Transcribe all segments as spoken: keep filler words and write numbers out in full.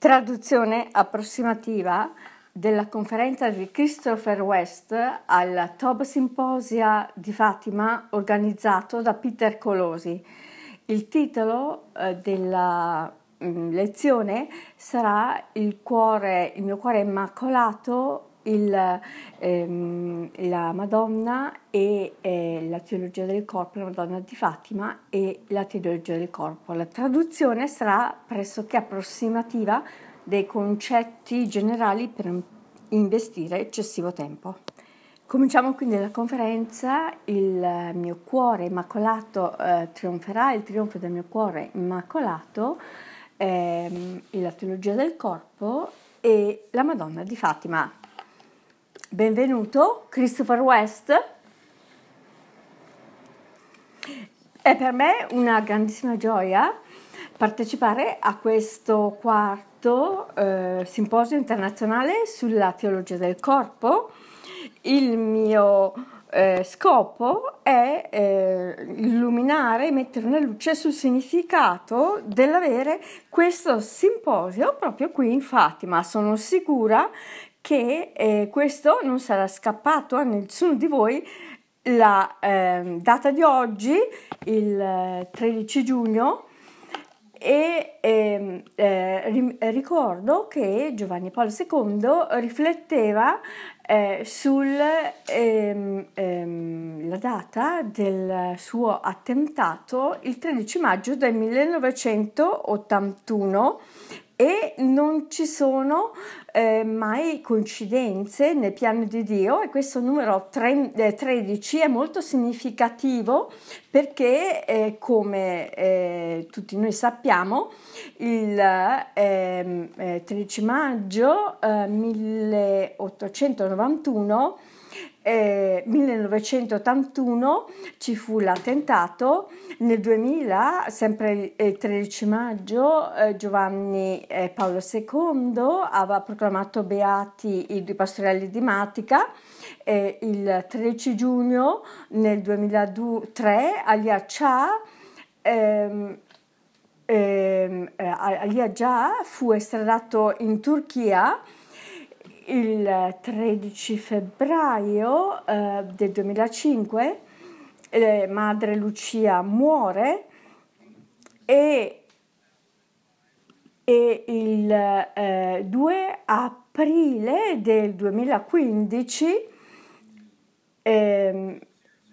Traduzione approssimativa della conferenza di Christopher West al Toba Symposia di Fatima organizzato da Peter Colosi. Il titolo eh, della mh, lezione sarà il, cuore, il mio cuore immacolato, il, ehm, la Madonna e eh, la teologia del corpo, la Madonna di Fatima e la teologia del corpo. La traduzione sarà pressoché approssimativa dei concetti generali per investire eccessivo tempo. Cominciamo quindi la conferenza. Il mio cuore immacolato eh, trionferà, il trionfo del mio cuore immacolato, ehm, la teologia del corpo e la Madonna di Fatima. Benvenuto, Christopher West. È per me una grandissima gioia partecipare a questo quarto eh, simposio internazionale sulla teologia del corpo. Il mio eh, scopo è eh, illuminare e mettere una luce sul significato dell'avere questo simposio proprio qui in Fatima. Sono sicura che eh, questo non sarà scappato a nessuno di voi. La eh, data di oggi, il tredici giugno, e eh, eh, ricordo che Giovanni Paolo secondo rifletteva eh, sulla ehm, ehm, data del suo attentato il tredici maggio del millenovecentottantuno, e non ci sono eh, mai coincidenze nel piano di Dio, e questo numero tredici è molto significativo perché eh, come eh, tutti noi sappiamo il eh, eh, tredici maggio eh, milleottocentonovantuno Eh, millenovecentottantuno ci fu l'attentato. Nel duemila, sempre il tredici maggio, eh, Giovanni eh, Paolo secondo aveva proclamato beati i due pastorelli di Matica. Eh, il tredici giugno nel duemilatré Ali Acca ehm, ehm, eh, Ali Acca fu estradato in Turchia. Il tredici febbraio eh, del duemilacinque eh, madre Lucia muore, e, e il eh, due aprile del duemilaquindici eh,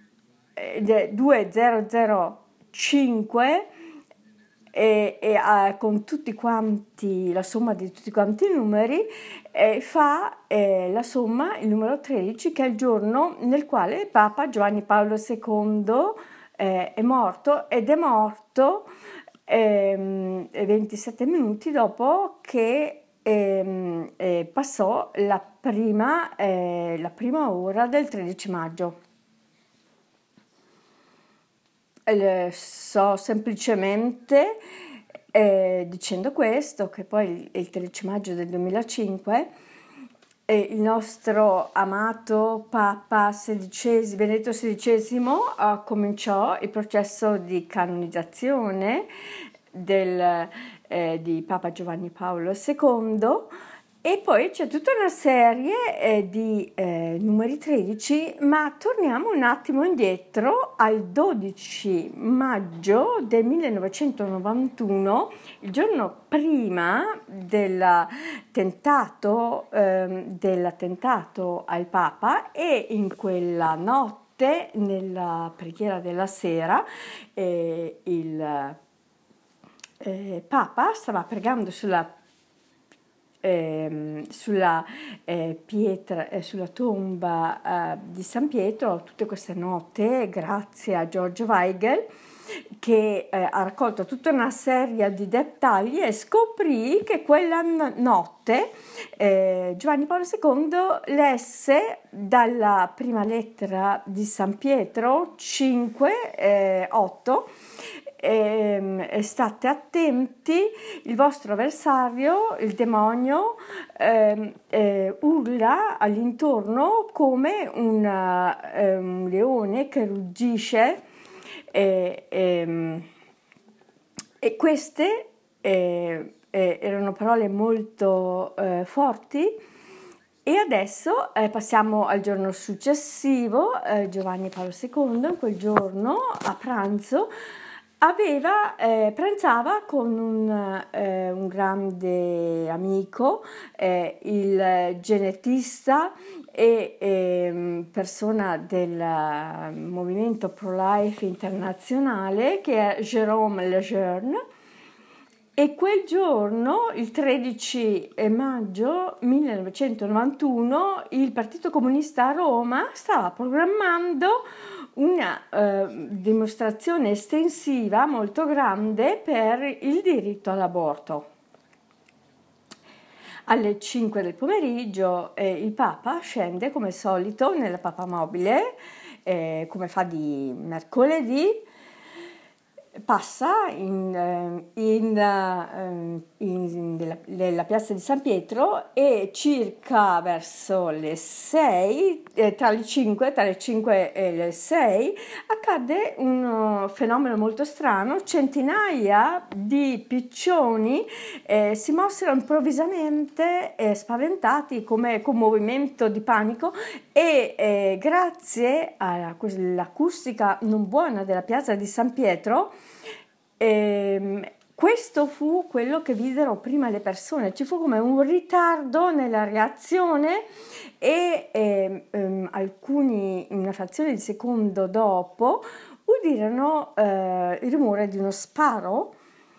duemilacinque e, e eh, con tutti quanti, la somma di tutti quanti i numeri eh, fa eh, la somma, il numero tredici, che è il giorno nel quale Papa Giovanni Paolo secondo eh, è morto, ed è morto ehm, ventisette minuti dopo che ehm, eh, passò la prima, eh, la prima ora del tredici maggio. So semplicemente eh, dicendo questo che poi il tredici maggio del duemilacinque eh, il nostro amato Papa sedicesimo, Benedetto sedicesimo uh, cominciò il processo di canonizzazione del, eh, di Papa Giovanni Paolo secondo. E poi c'è tutta una serie eh, di eh, numeri tredici, ma torniamo un attimo indietro al dodici maggio del millenovecentonovantuno, il giorno prima dell'attentato, eh, dell'attentato al Papa, e in quella notte, nella preghiera della sera, eh, il eh, Papa stava pregando sulla Eh, sulla eh, pietra, eh, sulla tomba eh, di San Pietro, tutte queste note, grazie a George Weigel, che eh, ha raccolto tutta una serie di dettagli, e scoprì che quella notte eh, Giovanni Paolo secondo lesse dalla prima lettera di San Pietro cinque otto: Eh, state attenti, il vostro avversario, il demonio, eh, eh, urla all'intorno come una, eh, un leone che ruggisce, eh, eh, e queste eh, eh, erano parole molto eh, forti. E adesso eh, passiamo al giorno successivo. eh, Giovanni Paolo secondo, in quel giorno a pranzo, aveva, eh, pranzava con un, eh, un grande amico, eh, il genetista e eh, persona del movimento pro-life internazionale, che è Jérôme Lejeune. E quel giorno, il tredici maggio millenovecentonovantuno, il Partito Comunista a Roma stava programmando una eh, dimostrazione estensiva molto grande per il diritto all'aborto. Alle cinque del pomeriggio eh, il Papa scende come al solito nella Papamobile, eh, come fa di mercoledì. Passa in, in, in, in nella, nella piazza di San Pietro e circa verso le sei, eh, tra le cinque, tra le cinque e le sei, accade un fenomeno molto strano. Centinaia di piccioni eh, si mossero improvvisamente eh, spaventati, come con movimento di panico, e eh, grazie all'acustica non buona della piazza di San Pietro, ehm, questo fu quello che videro prima le persone. Ci fu come un ritardo nella reazione e ehm, ehm, alcuni, una frazione di secondo dopo, udirono eh, il rumore di uno sparo.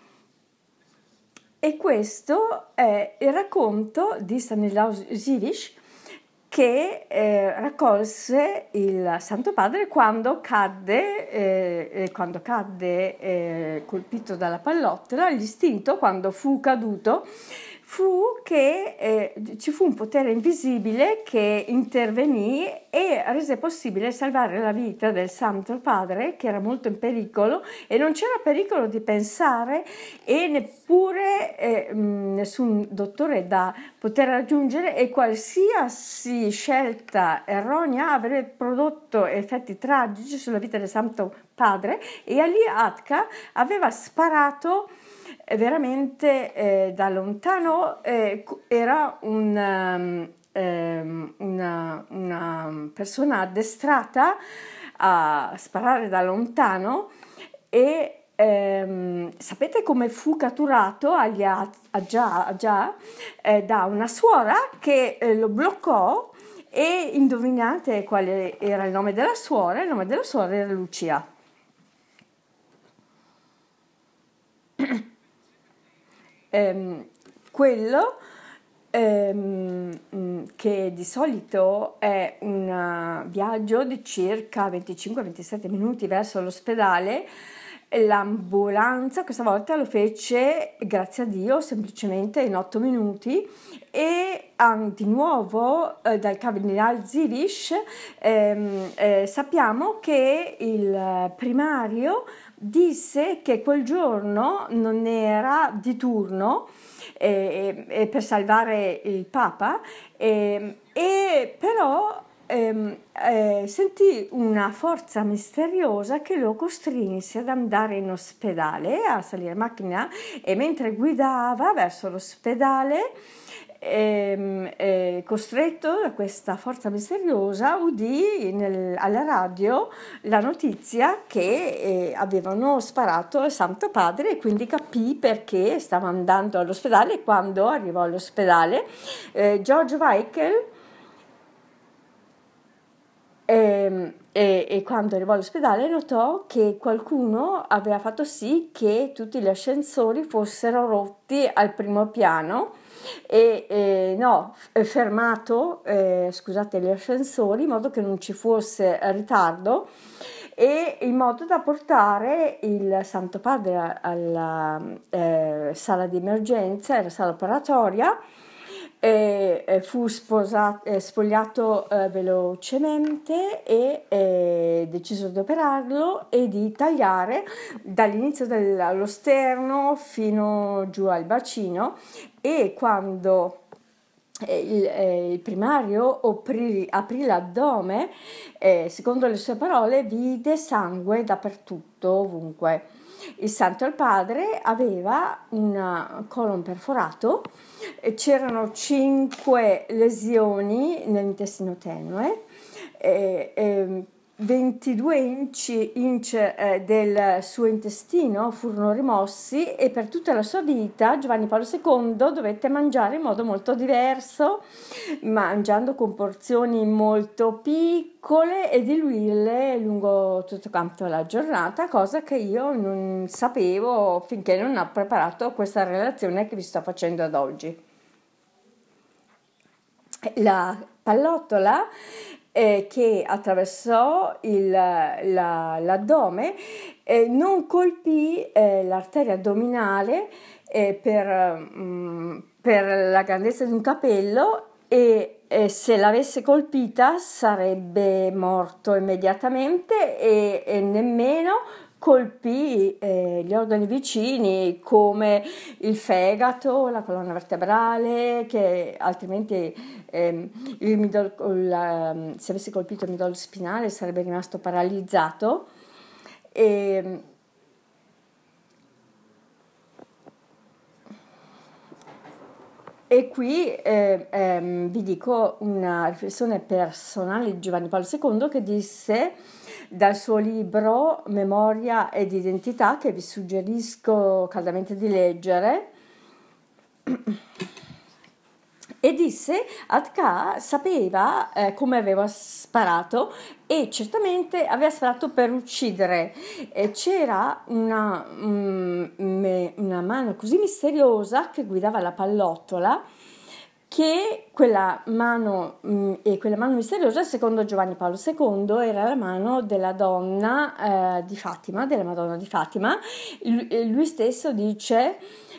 E questo è il racconto di Stanislav Žižek, che eh, raccolse il Santo Padre quando cadde, eh, quando cadde eh, colpito dalla pallottola. L'istinto, quando fu caduto, fu che eh, ci fu un potere invisibile che intervenì e rese possibile salvare la vita del Santo Padre, che era molto in pericolo, e non c'era pericolo di pensare, e neppure eh, nessun dottore da poter raggiungere, e qualsiasi scelta erronea avrebbe prodotto effetti tragici sulla vita del Santo Padre. E Ali Atka aveva sparato veramente eh, da lontano. Eh, era un, um, um, una, una persona addestrata a sparare da lontano, e ehm, sapete come fu catturato agli a, a già, a già eh, da una suora che eh, lo bloccò. E indovinate quale era il nome della suora? Il nome della suora era Lucia. ehm, quello ehm, che di solito è un viaggio di circa venticinque ventisette minuti verso l'ospedale, l'ambulanza questa volta lo fece, grazie a Dio, semplicemente in otto minuti. E ah, di nuovo eh, dal cardinale Žižek ehm, eh, sappiamo che il primario disse che quel giorno non era di turno eh, eh, per salvare il Papa, eh, e però eh, eh, sentì una forza misteriosa che lo costrinse ad andare in ospedale, a salire in macchina, e mentre guidava verso l'ospedale, E, e, costretto da questa forza misteriosa, udì nel, alla radio la notizia che eh, avevano sparato al Santo Padre, e quindi capì perché stava andando all'ospedale. Quando arrivò all'ospedale, eh, George Weichel E, e, e quando arrivò all'ospedale notò che qualcuno aveva fatto sì che tutti gli ascensori fossero rotti al primo piano, e, e no, fermato, eh, scusate, gli ascensori, in modo che non ci fosse ritardo, e in modo da portare il Santo Padre alla eh, sala di emergenza, alla sala operatoria. E, e fu sposato, eh, spogliato eh, velocemente, e eh, deciso di operarlo e di tagliare dall'inizio dello sterno fino giù al bacino. E quando il, eh, il primario aprì, aprì l'addome, eh, secondo le sue parole, vide sangue dappertutto, ovunque. il Santo al Padre aveva un colon perforato, c'erano cinque lesioni nell'intestino tenue, e, e ventidue inci, inch eh, del suo intestino furono rimossi e per tutta la sua vita Giovanni Paolo secondo dovette mangiare in modo molto diverso, mangiando con porzioni molto piccole e diluirle lungo tutto quanto la giornata, cosa che io non sapevo finché non ho preparato questa relazione che vi sto facendo ad oggi. La pallottola eh, che attraversò il, la, l'addome eh, non colpì eh, l'arteria addominale eh, per, mh, per la grandezza di un capello e eh, se l'avesse colpita sarebbe morto immediatamente e, e nemmeno colpì eh, gli organi vicini come il fegato, la colonna vertebrale, che altrimenti eh, il midollo, la, se avesse colpito il midollo spinale sarebbe rimasto paralizzato. E, E qui eh, ehm, vi dico una riflessione personale di Giovanni Paolo secondo che disse dal suo libro Memoria ed Identità, che vi suggerisco caldamente di leggere, e disse Atka sapeva eh, come aveva sparato e certamente aveva sparato per uccidere. E c'era una, um, una mano così misteriosa che guidava la pallottola, che quella mano mh, e quella mano misteriosa, secondo Giovanni Paolo secondo, era la mano della donna eh, di Fatima, della Madonna di Fatima. Lui, lui stesso dice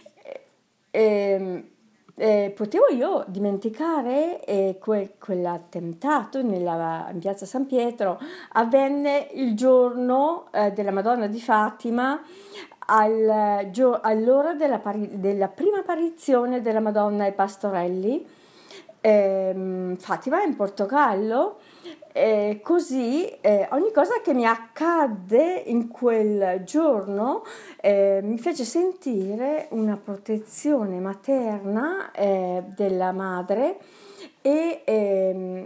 eh, eh, potevo io dimenticare eh, que, quell'attentato nella, in piazza San Pietro avvenne il giorno eh, della Madonna di Fatima, al, gio, all'ora della, pari, della prima apparizione della Madonna ai pastorelli. Eh, Fatima è in Portogallo. Eh, così eh, ogni cosa che mi accadde in quel giorno eh, mi fece sentire una protezione materna eh, della madre e, ehm,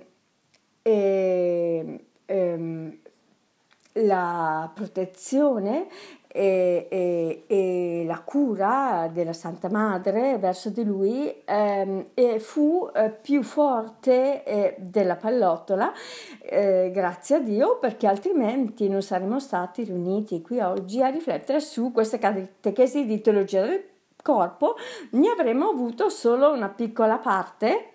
e ehm, la protezione e, e, e la cura della Santa Madre verso di lui ehm, e fu eh, più forte eh, della pallottola, eh, grazie a Dio, perché altrimenti non saremmo stati riuniti qui oggi a riflettere su queste catechesi di teologia del corpo, ne avremmo avuto solo una piccola parte.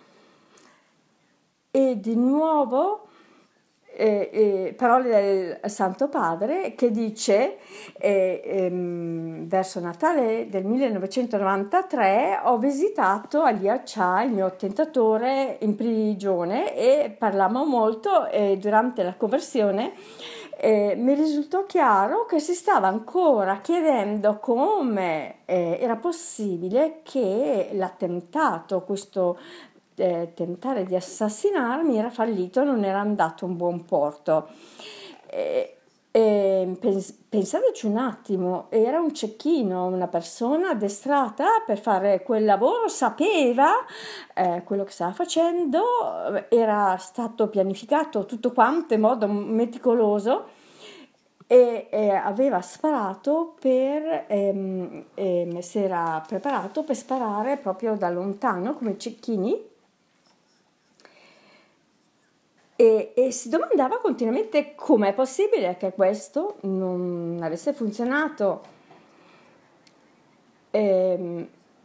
E di nuovo Eh, eh, parole del Santo Padre che dice eh, ehm, verso Natale del millenovecentonovantatré ho visitato Ali Accià, il mio tentatore, in prigione e parlammo molto e durante la conversione eh, mi risultò chiaro che si stava ancora chiedendo come eh, era possibile che l'attentato, questo Eh, tentare di assassinarmi era fallito, non era andato a un buon porto. E, e pens- pensateci un attimo, era un cecchino, una persona addestrata per fare quel lavoro, sapeva eh, quello che stava facendo, era stato pianificato tutto quanto in modo meticoloso e eh, aveva sparato per ehm, ehm, si era preparato per sparare proprio da lontano come cecchini. E, e si domandava continuamente com'è possibile che questo non avesse funzionato. E,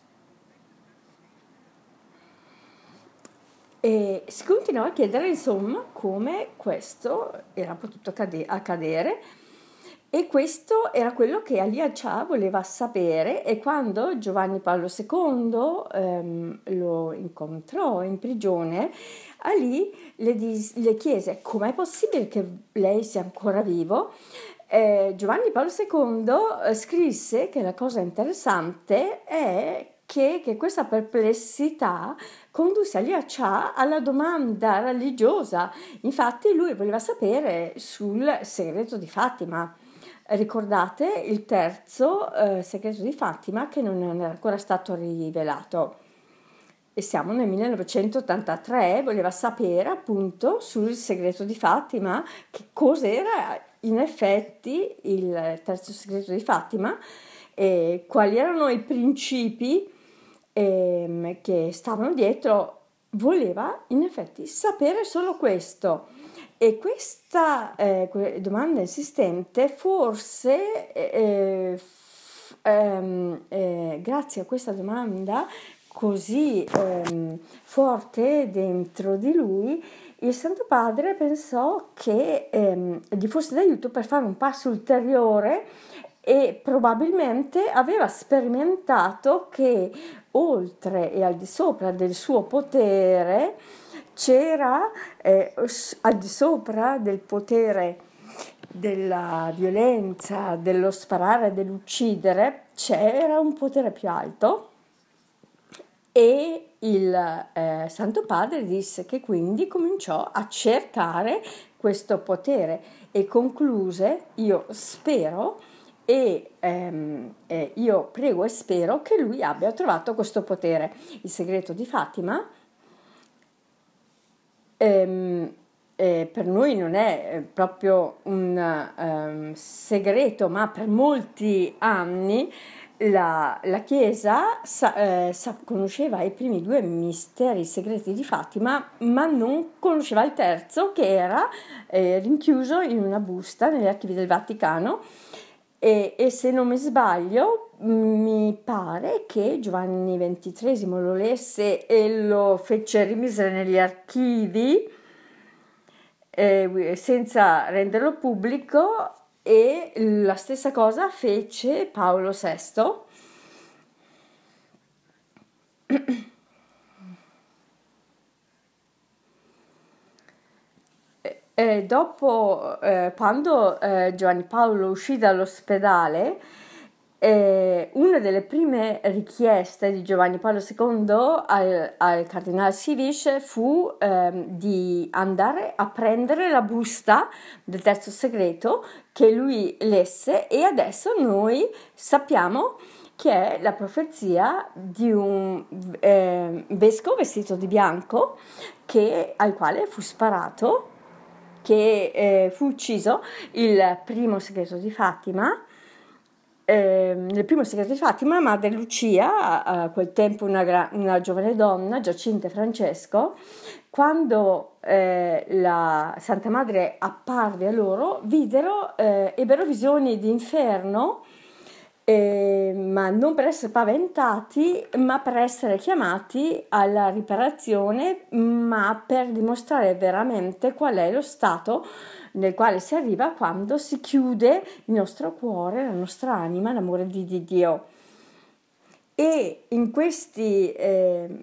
e si continuava a chiedere insomma come questo era potuto accade- accadere. E questo era quello che Ali Accià voleva sapere e quando Giovanni Paolo secondo ehm, lo incontrò in prigione, Ali le, dis- le chiese com'è possibile che lei sia ancora vivo. Eh, Giovanni Paolo secondo eh, scrisse che la cosa interessante è che, che questa perplessità condusse Ali Accià alla domanda religiosa. Infatti lui voleva sapere sul segreto di Fatima. ricordate il terzo eh, segreto di Fatima che non era ancora stato rivelato. E siamo nel millenovecentottantatré, voleva sapere appunto sul segreto di Fatima, che cos'era in effetti il terzo segreto di Fatima e quali erano i principi ehm, che stavano dietro. Voleva in effetti sapere solo questo. E questa eh, que- domanda insistente forse eh, f- ehm, eh, grazie a questa domanda così ehm, forte dentro di lui, il Santo Padre pensò che ehm, gli fosse d'aiuto per fare un passo ulteriore e probabilmente aveva sperimentato che oltre e al di sopra del suo potere c'era eh, al di sopra del potere della violenza, dello sparare, dell'uccidere, c'era un potere più alto e il eh, Santo Padre disse che quindi cominciò a cercare questo potere e concluse, io spero e ehm, eh, io prego e spero che lui abbia trovato questo potere. Il segreto di Fatima ehm, eh, per noi non è eh, proprio un ehm, segreto, ma per molti anni la, la Chiesa sa, eh, sa- conosceva i primi due misteri segreti di Fatima, ma non conosceva il terzo che era eh, rinchiuso in una busta negli archivi del Vaticano. E, e se non mi sbaglio, mi pare che Giovanni ventitreesimo lo lesse e lo fece rimisere negli archivi eh, senza renderlo pubblico, e la stessa cosa fece Paolo sesto. E dopo, eh, quando eh, Giovanni Paolo uscì dall'ospedale, eh, una delle prime richieste di Giovanni Paolo secondo al, al cardinale Sivish fu ehm, di andare a prendere la busta del terzo segreto che lui lesse, e adesso noi sappiamo che è la profezia di un eh, vescovo vestito di bianco che, al quale fu sparato, che eh, fu ucciso il primo segreto di Fatima. Eh, nel primo segreto di Fatima, Madre Lucia, a, a quel tempo una, gra- una giovane donna, Giacinta e Francesco, quando eh, la Santa Madre apparve a loro, videro, eh, ebbero visioni di inferno, eh, ma non per essere paventati, ma per essere chiamati alla riparazione, ma per dimostrare veramente qual è lo stato nel quale si arriva quando si chiude il nostro cuore, la nostra anima, l'amore di, di Dio. E in questi eh,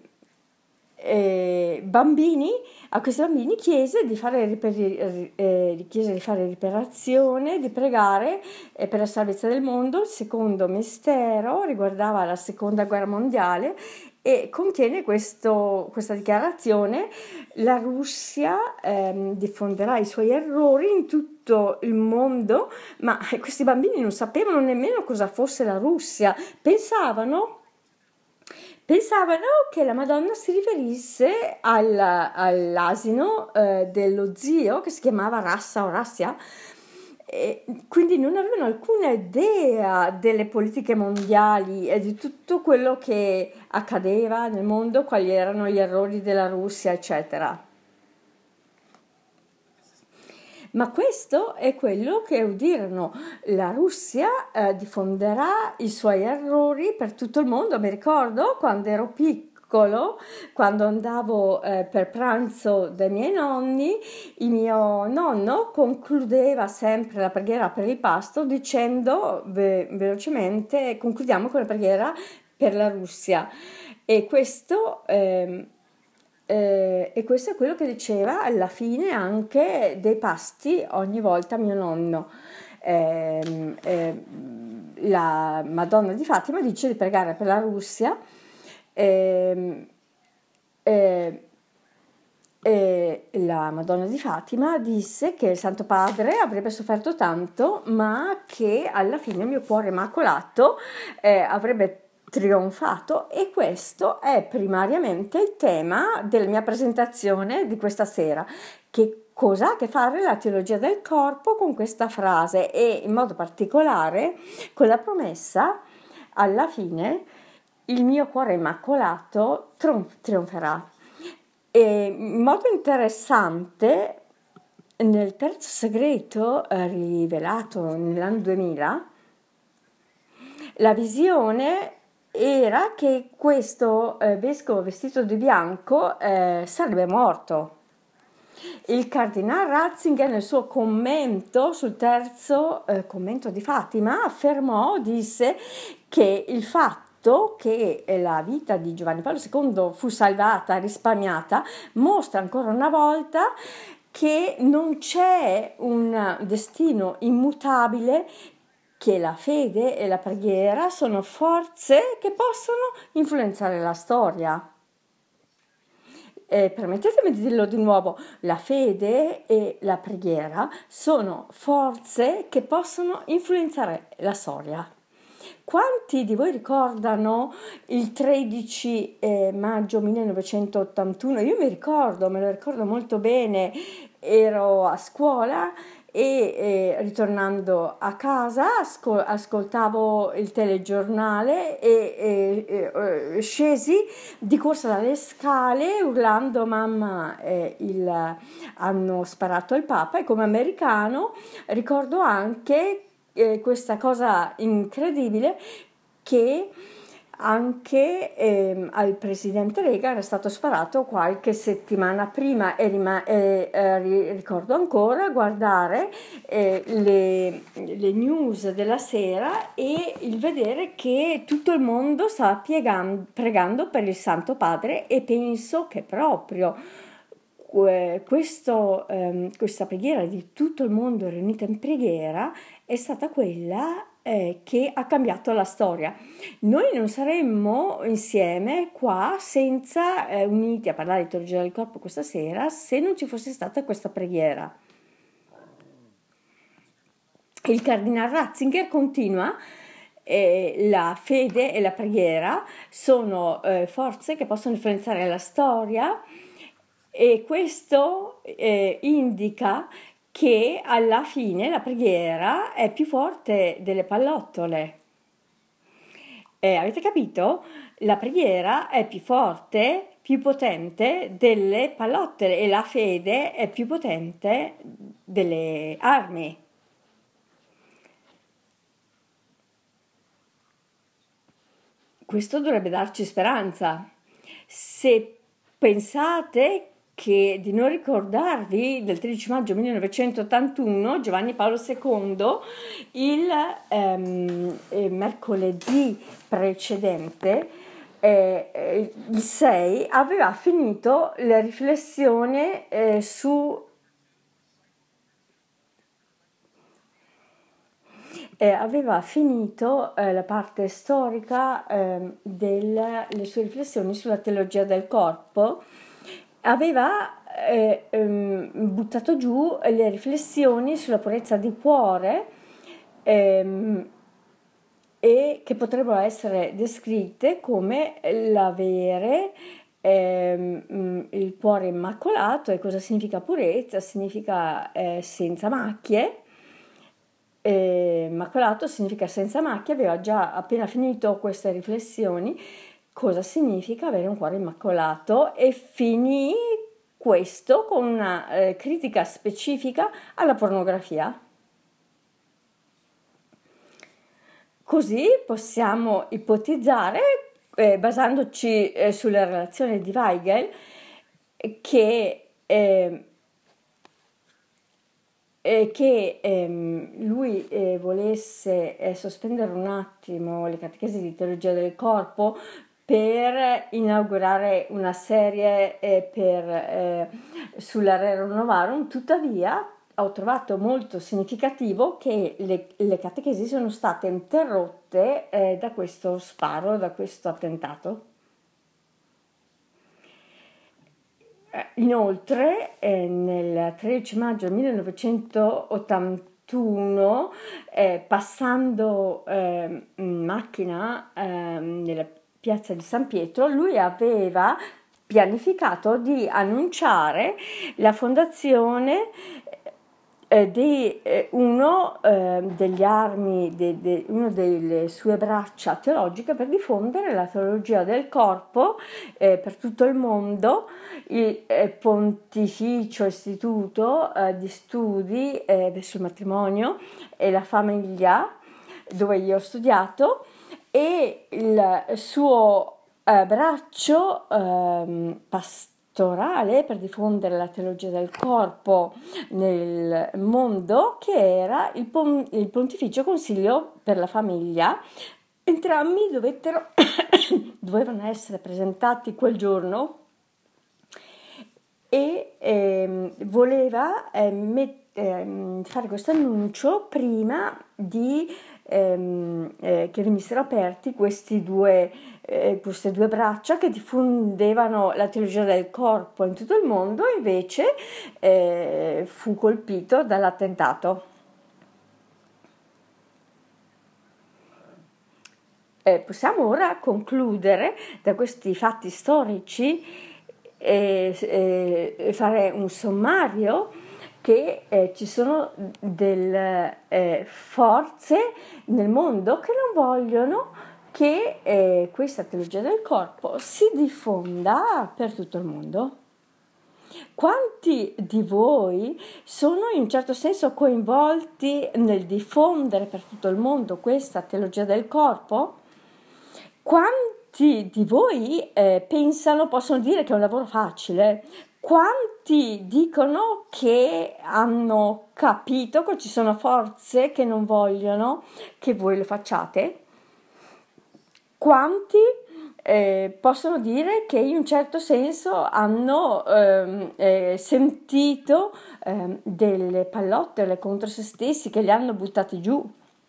eh, bambini, a questi bambini chiese di fare, riperi- eh, chiese di fare riparazione, di pregare eh, per la salvezza del mondo. Il secondo mistero riguardava la seconda guerra mondiale e contiene questo, questa dichiarazione: la Russia ehm, diffonderà i suoi errori in tutto il mondo. Ma questi bambini non sapevano nemmeno cosa fosse la Russia, pensavano Pensavano che la Madonna si riferisse al- all'asino eh, dello zio che si chiamava Rassa o Rassia, e quindi non avevano alcuna idea delle politiche mondiali e di tutto quello che accadeva nel mondo, quali erano gli errori della Russia, eccetera. Ma questo è quello che udirono. La Russia eh, diffonderà i suoi errori per tutto il mondo. Mi ricordo quando ero piccolo, quando andavo eh, per pranzo dai miei nonni, il mio nonno concludeva sempre la preghiera per il pasto dicendo ve- velocemente: concludiamo con la preghiera per la Russia. E questo ehm, eh, e questo è quello che diceva alla fine anche dei pasti ogni volta mio nonno. Ehm, ehm, la Madonna di Fatima dice di pregare per la Russia, ehm, eh, E la Madonna di Fatima disse che il Santo Padre avrebbe sofferto tanto, ma che alla fine il mio cuore immacolato eh, avrebbe trionfato, e questo è primariamente il tema della mia presentazione di questa sera. Che cosa ha a che fare la teologia del corpo con questa frase, e in modo particolare con la promessa: alla fine il mio cuore immacolato trionferà. E in modo interessante, nel terzo segreto eh, rivelato nell'anno duemila, la visione era che questo eh, vescovo vestito di bianco eh, sarebbe morto. Il cardinale Ratzinger, nel suo commento sul terzo eh, commento di Fatima, affermò, disse che il fatto che la vita di Giovanni Paolo secondo fu salvata, risparmiata, mostra ancora una volta che non c'è un destino immutabile, che la fede e la preghiera sono forze che possono influenzare la storia. Eh, permettetemi di dirlo di nuovo: la fede e la preghiera sono forze che possono influenzare la storia. Quanti di voi ricordano il tredici eh, maggio millenovecentottantuno? Io mi ricordo, me lo ricordo molto bene, ero a scuola e eh, ritornando a casa ascol- ascoltavo il telegiornale e, e, e scesi di corsa dalle scale urlando: mamma, eh, il, hanno sparato al Papa. E come americano ricordo anche eh, questa cosa incredibile, che anche eh, al presidente Reagan era stato sparato qualche settimana prima, e rima- eh, eh, ricordo ancora guardare eh, le, le news della sera e il vedere che tutto il mondo stava piegando, pregando per il Santo Padre, e penso che proprio questo, ehm, questa preghiera di tutto il mondo riunito in preghiera è stata quella eh, che ha cambiato la storia. Noi non saremmo insieme qua senza eh, uniti a parlare di teologia del corpo questa sera, se non ci fosse stata questa preghiera. Il cardinale Ratzinger continua: eh, la fede e la preghiera sono eh, forze che possono influenzare la storia, e questo eh, indica che alla fine la preghiera è più forte delle pallottole. Eh, avete capito? La preghiera è più forte, più potente delle pallottole, e la fede è più potente delle armi. Questo dovrebbe darci speranza. Se pensate che di non ricordarvi del tredici maggio millenovecentottantuno, Giovanni Paolo secondo, il ehm, eh, mercoledì precedente, eh, eh, il sei, aveva finito la riflessione eh, su Eh, aveva finito eh, la parte storica eh, delle sue riflessioni sulla teologia del corpo, aveva eh, ehm, buttato giù le riflessioni sulla purezza di cuore, ehm, e che potrebbero essere descritte come l'avere ehm, il cuore immacolato. E cosa significa purezza? Significa eh, senza macchie. E immacolato significa senza macchie. Aveva già appena finito queste riflessioni, cosa significa avere un cuore immacolato, e finì questo con una eh, critica specifica alla pornografia. Così possiamo ipotizzare, eh, basandoci eh, sulla relazione di Weigel, che eh, eh, che ehm, lui eh, volesse eh, sospendere un attimo le catechesi di teologia del corpo per inaugurare una serie eh, per, eh, sulla Rerum Novarum. Tuttavia ho trovato molto significativo che le, le catechesi sono state interrotte eh, da questo sparo, da questo attentato. Inoltre, eh, nel tredici maggio millenovecentottantuno, eh, passando eh, in macchina eh, nella piazza di San Pietro, lui aveva pianificato di annunciare la fondazione eh, di eh, uno eh, degli armi, de, de, una delle sue braccia teologiche per diffondere la teologia del corpo eh, per tutto il mondo, il eh, Pontificio Istituto eh, di Studi eh, sul matrimonio e la famiglia, dove io ho studiato, e il suo eh, braccio eh, pastorale per diffondere la teologia del corpo nel mondo, che era il, Pon- il Pontificio Consiglio per la Famiglia. Entrambi dovettero dovevano essere presentati quel giorno e ehm, voleva eh, met- ehm, fare questo annuncio prima di ehm, eh, che venissero aperti questi due, eh, queste due braccia che diffondevano la teologia del corpo in tutto il mondo. Invece eh, fu colpito dall'attentato. Eh, possiamo ora concludere da questi fatti storici e, e- e fare un sommario che eh, ci sono delle eh, forze nel mondo che non vogliono che eh, questa teologia del corpo si diffonda per tutto il mondo. Quanti di voi sono in un certo senso coinvolti nel diffondere per tutto il mondo questa teologia del corpo? Quanti di voi eh, pensano, possono dire che è un lavoro facile? Quanti dicono che hanno capito che ci sono forze che non vogliono che voi lo facciate? Quanti eh, possono dire che in un certo senso hanno ehm, eh, sentito ehm, delle pallottole contro se stessi che li hanno buttati giù?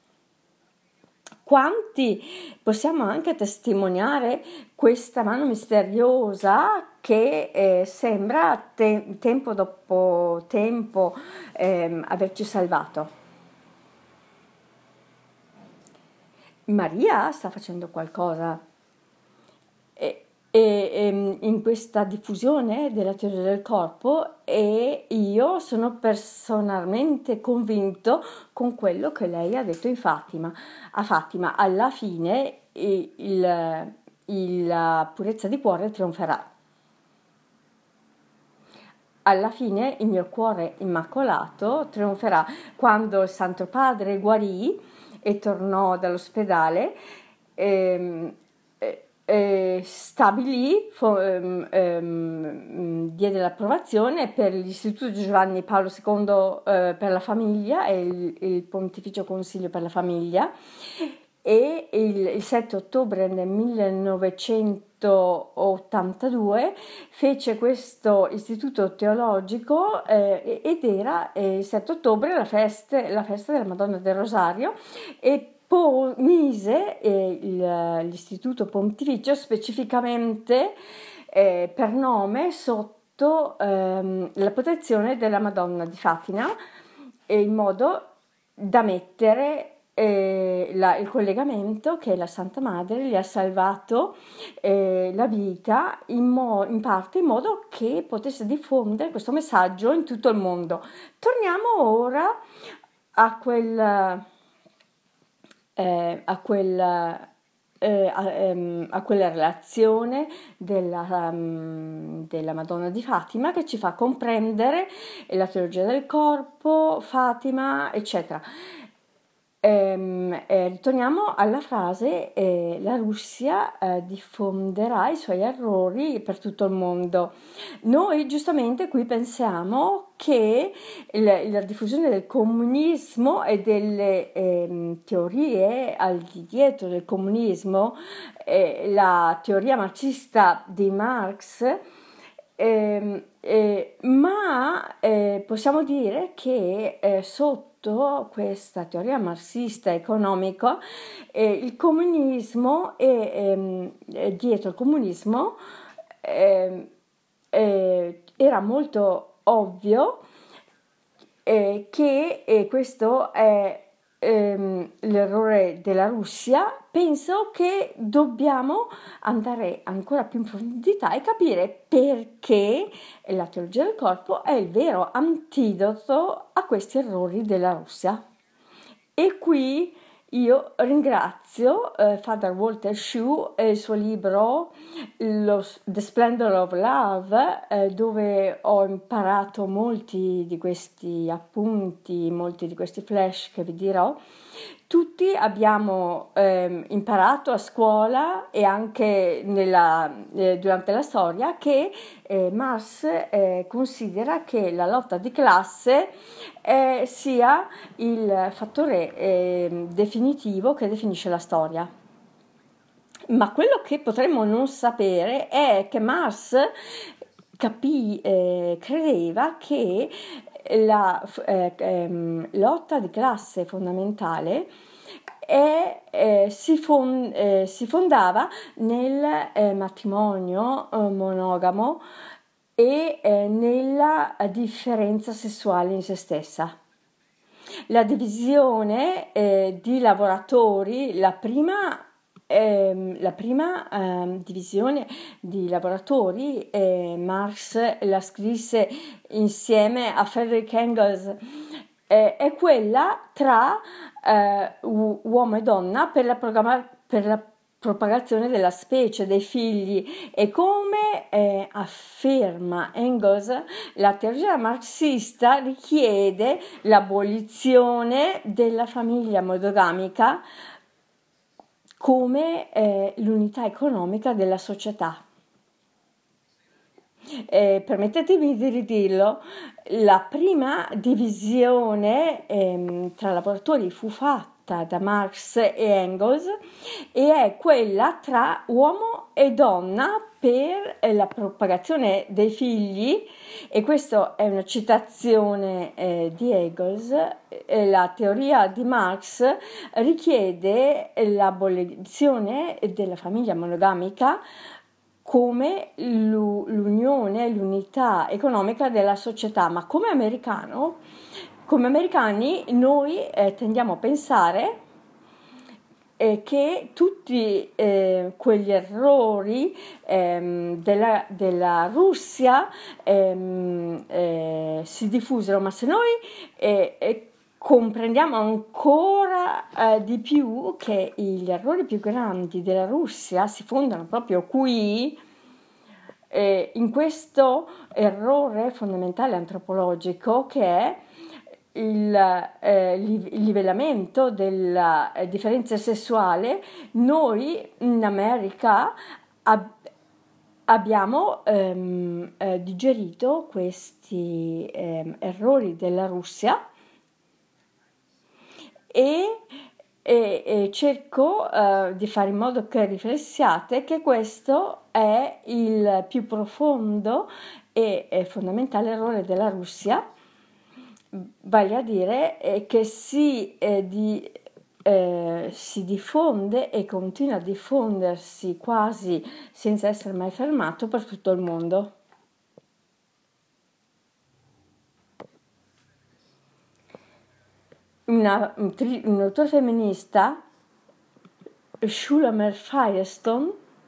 Quanti possiamo anche testimoniare questa mano misteriosa che eh, sembra te- tempo dopo tempo ehm, averci salvato? Maria sta facendo qualcosa e, e- e, in questa diffusione della teoria del corpo, e io sono personalmente convinto con quello che lei ha detto in Fatima. A Fatima, alla fine il- il- il- la purezza di cuore trionferà. Alla fine il mio cuore immacolato trionferà. Quando il Santo Padre guarì e tornò dall'ospedale, ehm, eh, eh, stabilì, fo- ehm, ehm, diede l'approvazione per l'Istituto Giovanni Paolo secondo eh, per la famiglia e il, il Pontificio Consiglio per la famiglia, e il, il sette ottobre del millenovecentottantadue fece questo istituto teologico eh, ed era eh, il sette ottobre la festa, la festa della Madonna del Rosario, e po- mise eh, il- l'istituto pontificio specificamente eh, per nome sotto ehm, la protezione della Madonna di Fatima, e in modo da mettere eh, la- il collegamento che la Santa Madre gli ha salvato eh, la vita in, mo- in parte in modo che potesse diffondere questo messaggio in tutto il mondo. Torniamo ora a quel, eh, a quel eh, a, ehm, a quella relazione della, um, della Madonna di Fatima, che ci fa comprendere la teologia del corpo, Fatima, eccetera. Ehm, eh, ritorniamo alla frase eh, la Russia eh, diffonderà i suoi errori per tutto il mondo. Noi giustamente qui pensiamo che il- la diffusione del comunismo e delle ehm, teorie al di dietro del comunismo, eh, la teoria marxista di Marx, ehm, eh, ma eh, possiamo dire che eh, sotto questa teoria marxista economica eh, il comunismo e ehm, eh, dietro il comunismo ehm, eh, era molto ovvio eh, che eh, questo è ehm, l'errore della Russia. Penso che dobbiamo andare ancora più in profondità e capire perché la teologia del corpo è il vero antidoto a questi errori della Russia. E qui io ringrazio eh, Father Walter Shue e il suo libro lo, The Splendor of Love, eh, dove ho imparato molti di questi appunti, molti di questi flash che vi dirò. Tutti abbiamo ehm, imparato a scuola e anche nella, eh, durante la storia che eh, Marx eh, considera che la lotta di classe eh, sia il fattore eh, definitivo che definisce la storia. Ma quello che potremmo non sapere è che Marx capì, eh, credeva che la eh, ehm, lotta di classe fondamentale è, eh, si, fon- eh, si fondava nel eh, matrimonio eh, monogamo e eh, nella differenza sessuale in se stessa. La divisione eh, di lavoratori, la prima, ehm, la prima ehm, divisione di lavoratori, eh, Marx la scrisse insieme a Friedrich Engels, eh, è quella tra eh, u- uomo e donna per la, programma- per la propagazione della specie, dei figli, e come eh, afferma Engels, la teoria marxista richiede l'abolizione della famiglia monogamica come eh, l'unità economica della società. Eh, permettetemi di ridirlo, la prima divisione ehm, tra lavoratori fu fatta da Marx e Engels e è quella tra uomo e donna per la propagazione dei figli, e questa è una citazione eh, di Engels. Eh, la teoria di Marx richiede l'abolizione della famiglia monogamica come l'unione, l'unità economica della società, ma come americano, come americani noi eh, tendiamo a pensare eh, che tutti eh, quegli errori ehm, della, della Russia ehm, eh, si diffusero, ma se noi eh, eh, comprendiamo ancora eh, di più che gli errori più grandi della Russia si fondano proprio qui, eh, in questo errore fondamentale antropologico che è il, eh, il livellamento della eh, differenza sessuale. Noi in America ab- abbiamo ehm, eh, digerito questi ehm, errori della Russia e, e, e cerco eh, di fare in modo che riflessiate che questo è il più profondo e, e fondamentale errore della Russia, vale a dire eh, che si, eh, di, eh, si diffonde e continua a diffondersi quasi senza essere mai fermato per tutto il mondo. Una, un, tri, un autore femminista, Schulamar Firestone,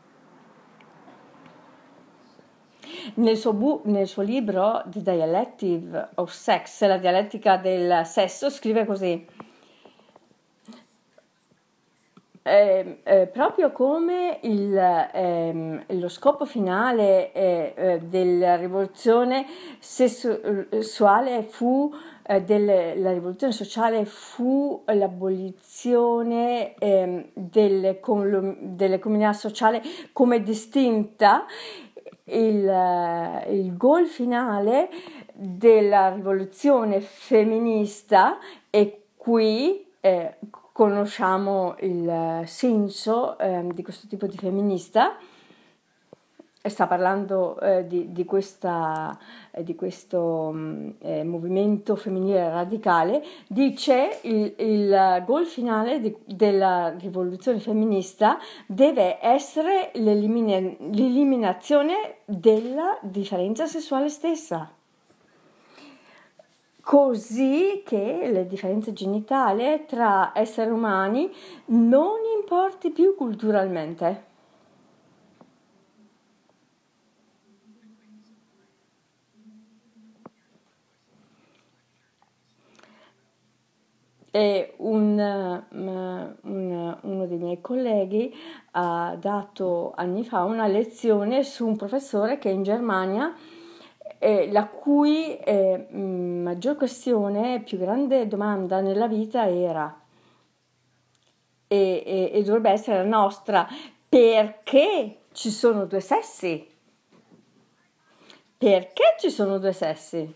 nel suo, bu- nel suo libro The Dialectic of Sex, la dialettica del sesso, scrive così: Eh, eh, proprio come il, ehm, lo scopo finale eh, eh, della rivoluzione sessuale fu eh, del, la rivoluzione sociale fu l'abolizione ehm, delle, com- delle comunità sociali come distinta. Il, eh, il goal finale della rivoluzione femminista, e qui eh, conosciamo il senso eh, di questo tipo di femminista, sta parlando eh, di, di, questa, eh, di questo mh, eh, movimento femminile radicale, dice il, il goal finale di- della rivoluzione femminista deve essere l'elimina- l'eliminazione della differenza sessuale stessa, così che le differenze genitali tra esseri umani non importi più culturalmente. E un, eh, un- uno dei miei colleghi ha dato anni fa una lezione su un professore che in Germania, eh, la cui eh, mh, maggior questione, più grande domanda nella vita era, e, e- e dovrebbe essere la nostra, perché ci sono due sessi? Perché ci sono due sessi?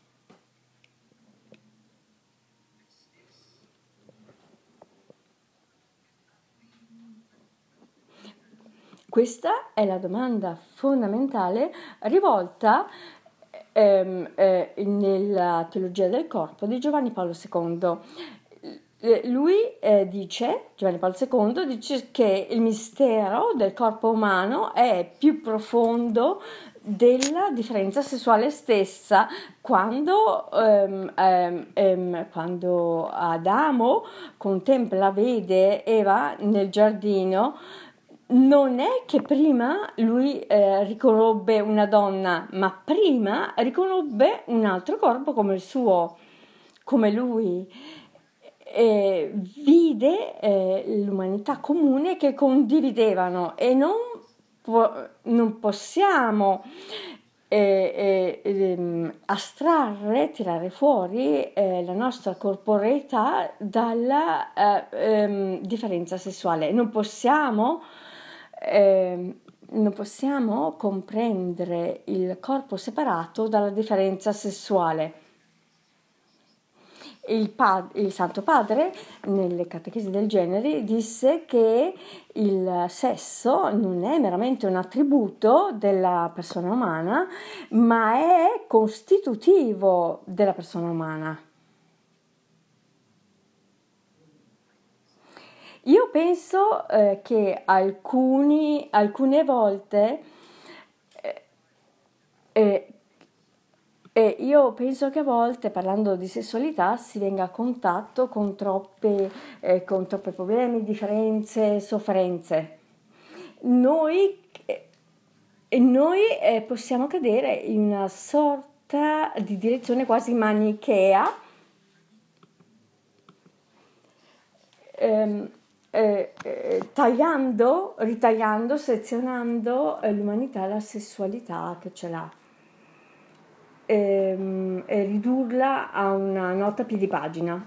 Questa è la domanda fondamentale rivolta ehm, eh, nella teologia del corpo di Giovanni Paolo secondo. Eh, Lui eh, dice, Giovanni Paolo secondo, dice che il mistero del corpo umano è più profondo della differenza sessuale stessa. Quando, ehm, ehm, ehm, quando Adamo contempla, vede Eva nel giardino, non è che prima lui eh, riconobbe una donna, ma prima riconobbe un altro corpo come il suo, come lui. E vide eh, l'umanità comune che condividevano e non, po- non possiamo eh, eh, ehm, astrarre, tirare fuori eh, la nostra corporeità dalla eh, ehm, differenza sessuale. Non possiamo, ehm, non possiamo comprendere il corpo separato dalla differenza sessuale. Il, pa- il Santo Padre, nelle catechesi del genere, disse che il sesso non è meramente un attributo della persona umana, ma è costitutivo della persona umana. Io penso eh, che alcuni, alcune volte eh, eh, E io penso che a volte, parlando di sessualità, si venga a contatto con troppe, eh, con troppi problemi, differenze, sofferenze. Noi, eh, e noi eh, possiamo cadere in una sorta di direzione quasi manichea, ehm, eh, eh, tagliando, ritagliando, sezionando eh, l'umanità e la sessualità che ce l'ha. ehm, e ridurla a una nota a piedi pagina.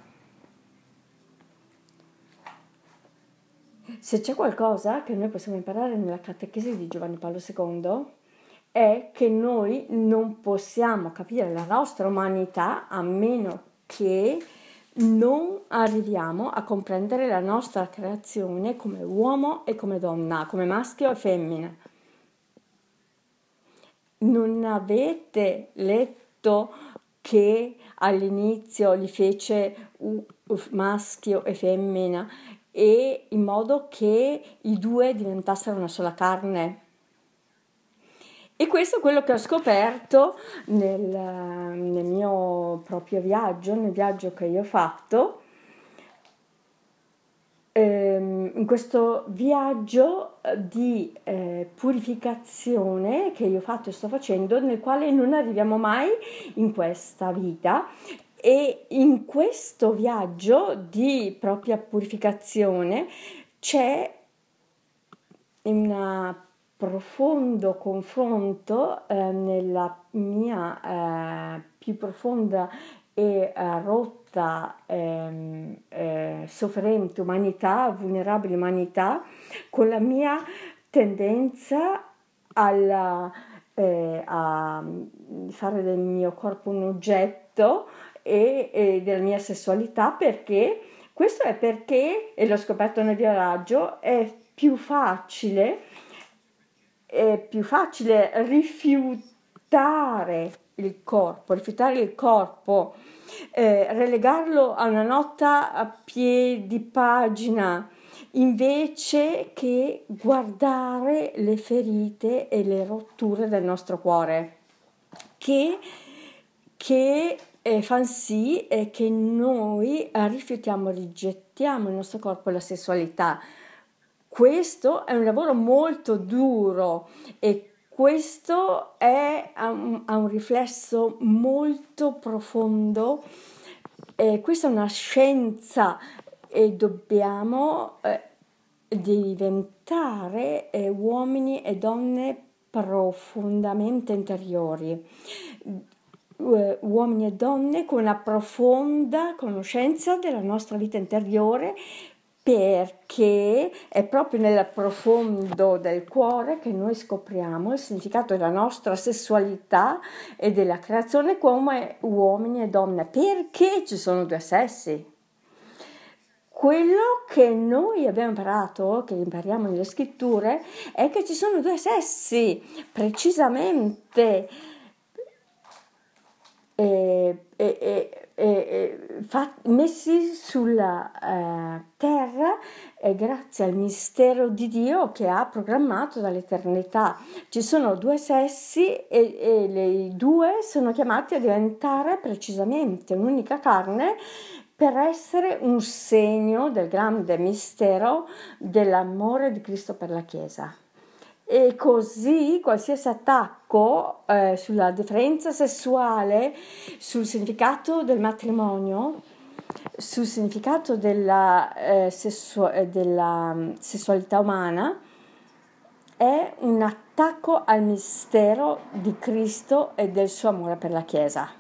Se c'è qualcosa che noi possiamo imparare nella catechesi di Giovanni Paolo secondo è che noi non possiamo capire la nostra umanità a meno che non arriviamo a comprendere la nostra creazione come uomo e come donna, come maschio e femmina. Non avete letto che all'inizio li fece u- u- maschio e femmina e in modo che i due diventassero una sola carne? E questo è quello che ho scoperto nel, nel mio proprio viaggio, nel viaggio che io ho fatto. Ehm, in questo viaggio eh, di eh, purificazione che io ho fatto e sto facendo, nel quale non arriviamo mai in questa vita, e in questo viaggio di propria purificazione c'è un profondo confronto eh, nella mia eh, più profonda e eh, rotta, ehm, eh, sofferente umanità, vulnerabile umanità, con la mia tendenza alla, eh, a fare del mio corpo un oggetto e, e della mia sessualità, perché questo è perché, e l'ho scoperto nel viaggio, è più facile è più facile rifiutare il corpo, rifiutare il corpo, eh, relegarlo a una nota a piedi pagina, invece che guardare le ferite e le rotture del nostro cuore, che, che eh, fanno sì eh, che noi eh, rifiutiamo, rigettiamo il nostro corpo e la sessualità. Questo è un lavoro molto duro e questo è, ha, un, ha un riflesso molto profondo. Eh, questa è una scienza e dobbiamo eh, diventare eh, uomini e donne profondamente interiori, uh, uomini e donne con una profonda conoscenza della nostra vita interiore, perché è proprio nel profondo del cuore che noi scopriamo il significato della nostra sessualità e della creazione come uomini e donne, perché ci sono due sessi. Quello che noi abbiamo imparato, che impariamo nelle scritture, è che ci sono due sessi, precisamente e, e, e, e, fa, messi sulla eh, terra eh, grazie al mistero di Dio che ha programmato dall'eternità. Ci sono due sessi e, e le due sono chiamati a diventare precisamente un'unica carne, per essere un segno del grande mistero dell'amore di Cristo per la Chiesa. E così qualsiasi attacco eh, sulla differenza sessuale, sul significato del matrimonio, sul significato della, eh, sessu- eh, della mm, sessualità umana, è un attacco al mistero di Cristo e del suo amore per la Chiesa.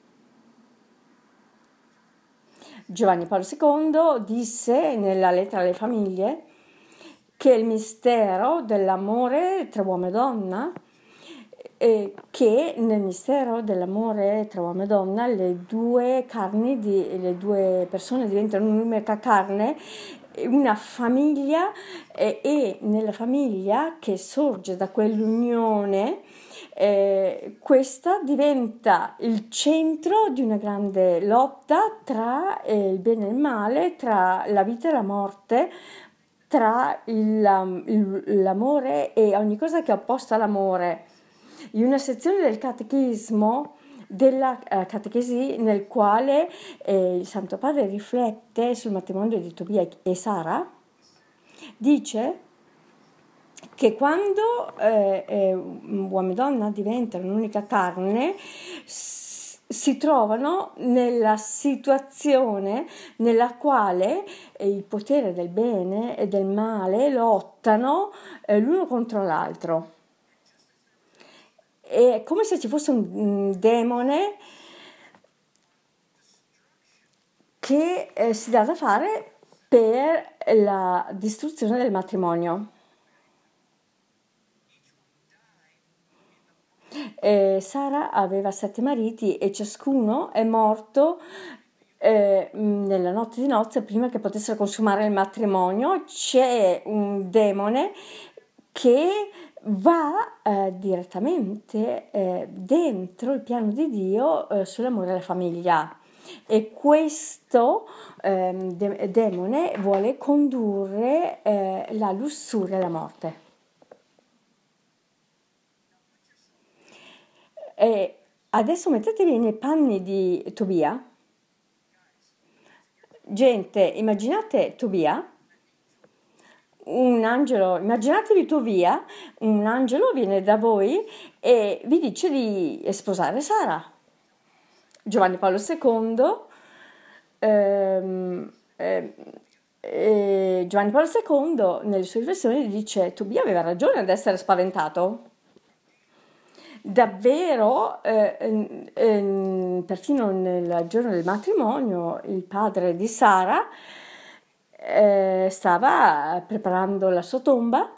Giovanni Paolo secondo disse nella lettera alle famiglie che il mistero dell'amore tra uomo e donna, eh, che nel mistero dell'amore tra uomo e donna le due carni, di, le due persone diventano un'unica carne, una famiglia, eh, e nella famiglia che sorge da quell'unione, eh, questa diventa il centro di una grande lotta tra eh, il bene e il male, tra la vita e la morte, tra il, il, l'amore e ogni cosa che è opposta all'amore. In una sezione del catechismo, della uh, catechesi, nel quale eh, il Santo Padre riflette sul matrimonio di Tobia e Sara, dice che quando eh, eh, uomo e donna diventano un'unica carne, s- si trovano nella situazione nella quale eh, il potere del bene e del male lottano eh, l'uno contro l'altro. È come se ci fosse un, un demone che eh, si dà da fare per la distruzione del matrimonio. Eh, Sara aveva sette mariti e ciascuno è morto eh, nella notte di nozze prima che potessero consumare il matrimonio. C'è un demone che va eh, direttamente eh, dentro il piano di Dio eh, sull'amore alla famiglia. E questo eh, de- demone vuole condurre eh, la lussuria alla morte. E adesso mettetevi nei panni di Tobia. Gente, immaginate Tobia, un angelo, immaginatevi Tobia, un angelo viene da voi e vi dice di sposare Sara. Giovanni Paolo secondo, ehm, eh, eh, Giovanni Paolo secondo nelle sue riflessioni dice: Tobia aveva ragione ad essere spaventato. Davvero, eh, eh, perfino nel giorno del matrimonio, il padre di Sara eh, stava preparando la sua tomba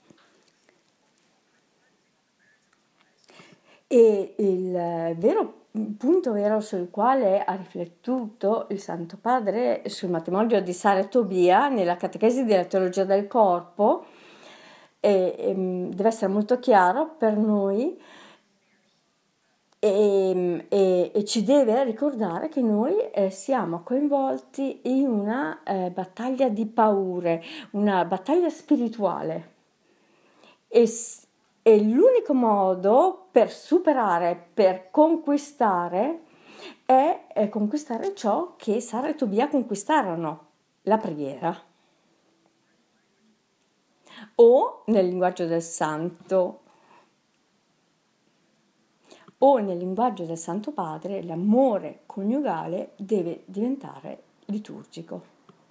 e il vero il punto vero sul quale ha riflettuto il Santo Padre sul matrimonio di Sara e Tobia nella Catechesi della Teologia del Corpo, e, e, deve essere molto chiaro per noi, e, e, e ci deve ricordare che noi eh, siamo coinvolti in una eh, battaglia di paure, una battaglia spirituale. E, e l'unico modo per superare, per conquistare, è, è conquistare ciò che Sara e Tobia conquistarono, la preghiera. O nel linguaggio del santo, o nel linguaggio del Santo Padre, l'amore coniugale deve diventare liturgico.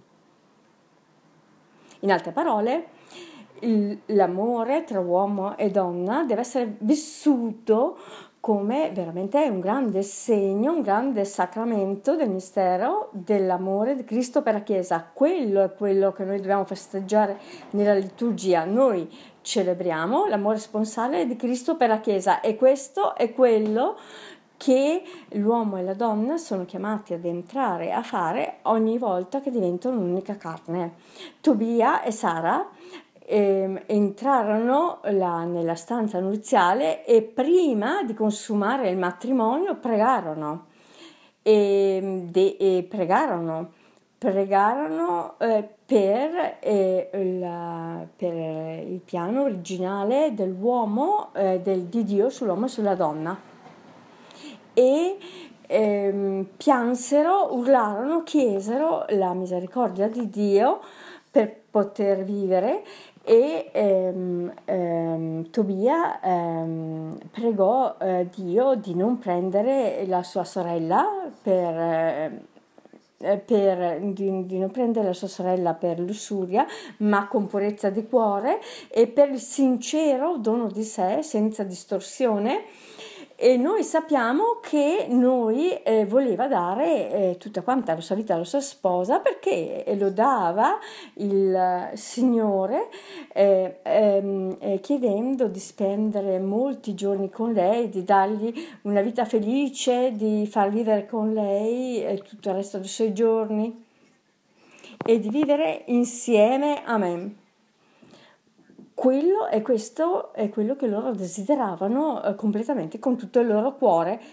In altre parole, l'amore tra uomo e donna deve essere vissuto come veramente un grande segno, un grande sacramento del mistero dell'amore di Cristo per la Chiesa. Quello è quello che noi dobbiamo festeggiare nella liturgia. Noi celebriamo l'amore sponsale di Cristo per la Chiesa, e questo è quello che l'uomo e la donna sono chiamati ad entrare a fare ogni volta che diventano un'unica carne. Tobia e Sara eh, entrarono là nella stanza nuziale e prima di consumare il matrimonio pregarono e, de, e pregarono pregarono eh, per, eh, la, per il piano originale dell'uomo, eh, del, di Dio sull'uomo e sulla donna, e ehm, piansero, urlarono, chiesero la misericordia di Dio per poter vivere, e ehm, ehm, Tobia ehm, pregò eh, Dio di non prendere la sua sorella per... Eh, Per, di, di non prendere la sua sorella per lussuria, ma con purezza di cuore e per il sincero dono di sé senza distorsione. E noi sappiamo che noi eh, voleva dare eh, tutta quanta la sua vita alla sua sposa, perché lo dava il Signore eh, ehm, eh, chiedendo di spendere molti giorni con lei, di dargli una vita felice, di far vivere con lei eh, tutto il resto dei suoi giorni e di vivere insieme. Amen. Quello e questo è quello che loro desideravano eh, completamente, con tutto il loro cuore.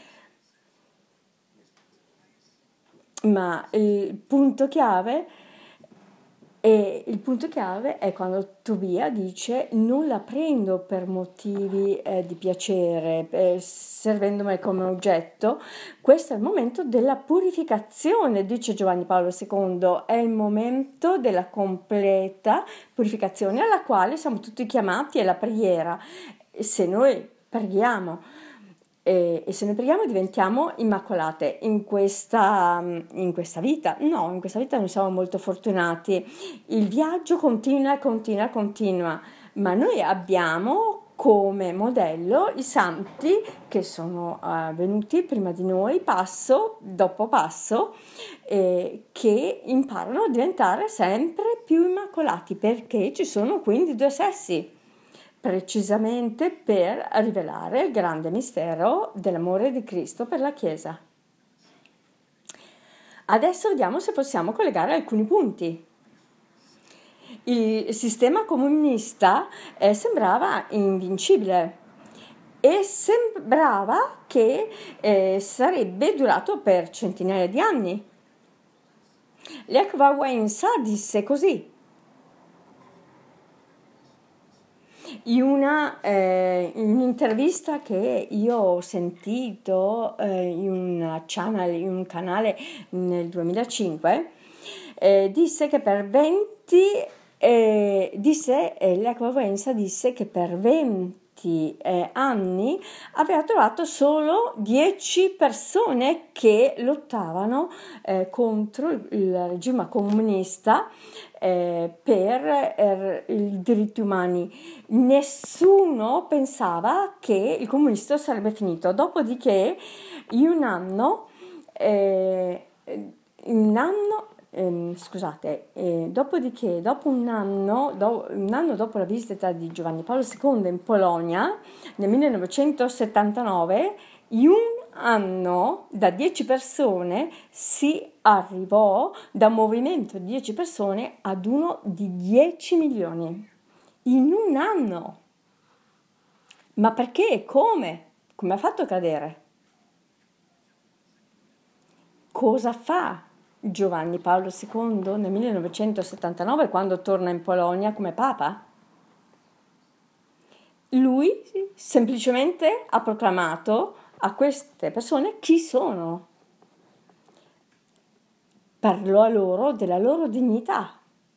Ma il punto chiave è, il punto chiave è quando Tobia dice: non la prendo per motivi eh, di piacere, eh, servendomi come oggetto. Questo è il momento della purificazione, dice Giovanni Paolo secondo, è il momento della completa purificazione alla quale siamo tutti chiamati, è la preghiera. Se noi preghiamo e, e se noi preghiamo diventiamo immacolate in questa, in questa vita. No, in questa vita noi siamo molto fortunati, il viaggio continua e continua e continua, ma noi abbiamo come modello i santi che sono uh, venuti prima di noi, passo dopo passo, eh, che imparano a diventare sempre più immacolati, perché ci sono quindi due sessi, precisamente per rivelare il grande mistero dell'amore di Cristo per la Chiesa. Adesso vediamo se possiamo collegare alcuni punti. Il sistema comunista eh, sembrava invincibile e sembrava che eh, sarebbe durato per centinaia di anni. Lech Wałęsa disse così: in, una, eh, in un'intervista che io ho sentito eh, in, una channel, in un canale nel duemilacinque, eh, disse che per venti eh, disse, eh, Lech Wałęsa disse che per venti eh, anni aveva trovato solo dieci persone che lottavano eh, contro il, il regime comunista eh, per eh, i diritti umani. Nessuno pensava che il comunismo sarebbe finito. Dopodiché, in un anno, eh, un anno Eh, scusate, eh, dopodiché, dopo un anno, do, un anno dopo la visita di Giovanni Paolo secondo in Polonia, nel millenovecentosettantanove, in un anno, da dieci persone, si arrivò da un movimento di dieci persone ad uno di dieci milioni. In un anno. Ma perché e come? Come ha fatto a cadere? Cosa fa Giovanni Paolo secondo nel millenovecentosettantanove quando torna in Polonia come Papa? Lui semplicemente ha proclamato a queste persone chi sono. Parlò a loro della loro dignità.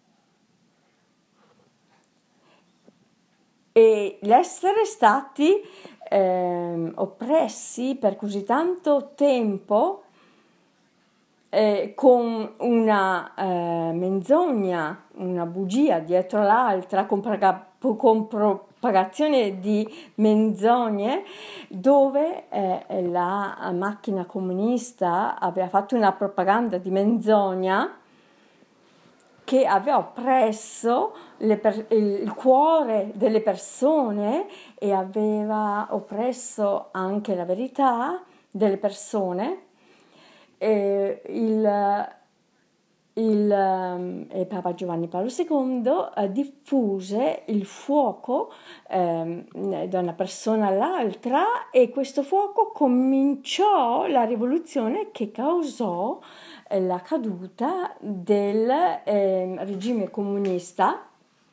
E l'essere stati eh, oppressi per così tanto tempo eh, con una eh, menzogna, una bugia dietro l'altra, con, praga- con propagazione di menzogne, dove eh, la macchina comunista aveva fatto una propaganda di menzogna che aveva oppresso le per- il cuore delle persone e aveva oppresso anche la verità delle persone. E il, il, ehm, e Papa Giovanni Paolo secondo eh, diffuse il fuoco ehm, da una persona all'altra e questo fuoco cominciò la rivoluzione che causò eh, la caduta del ehm, regime comunista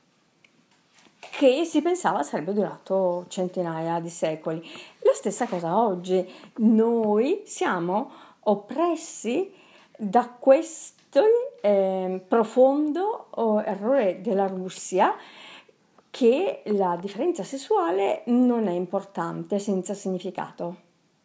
che si pensava sarebbe durato centinaia di secoli. La stessa cosa oggi, noi siamo oppressi da questo eh, profondo oh, errore della Russia che la differenza sessuale non è importante, senza significato.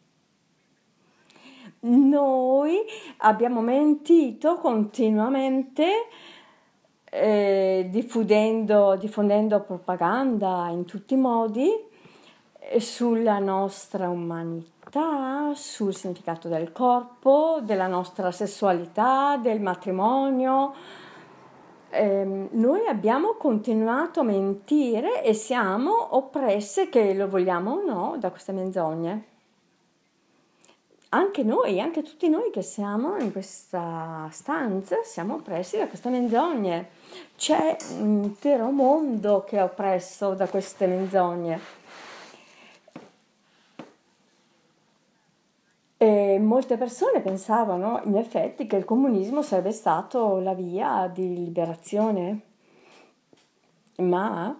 Noi abbiamo mentito continuamente eh, diffudendo, diffondendo propaganda in tutti i modi eh, sulla nostra umanità, sul significato del corpo, della nostra sessualità, del matrimonio. Eh, noi abbiamo continuato a mentire e siamo oppresse, che lo vogliamo o no, da queste menzogne. Anche noi, anche tutti noi che siamo in questa stanza, siamo oppressi da queste menzogne. C'è un intero mondo che è oppresso da queste menzogne. E molte persone pensavano, in effetti, che il comunismo sarebbe stato la via di liberazione, ma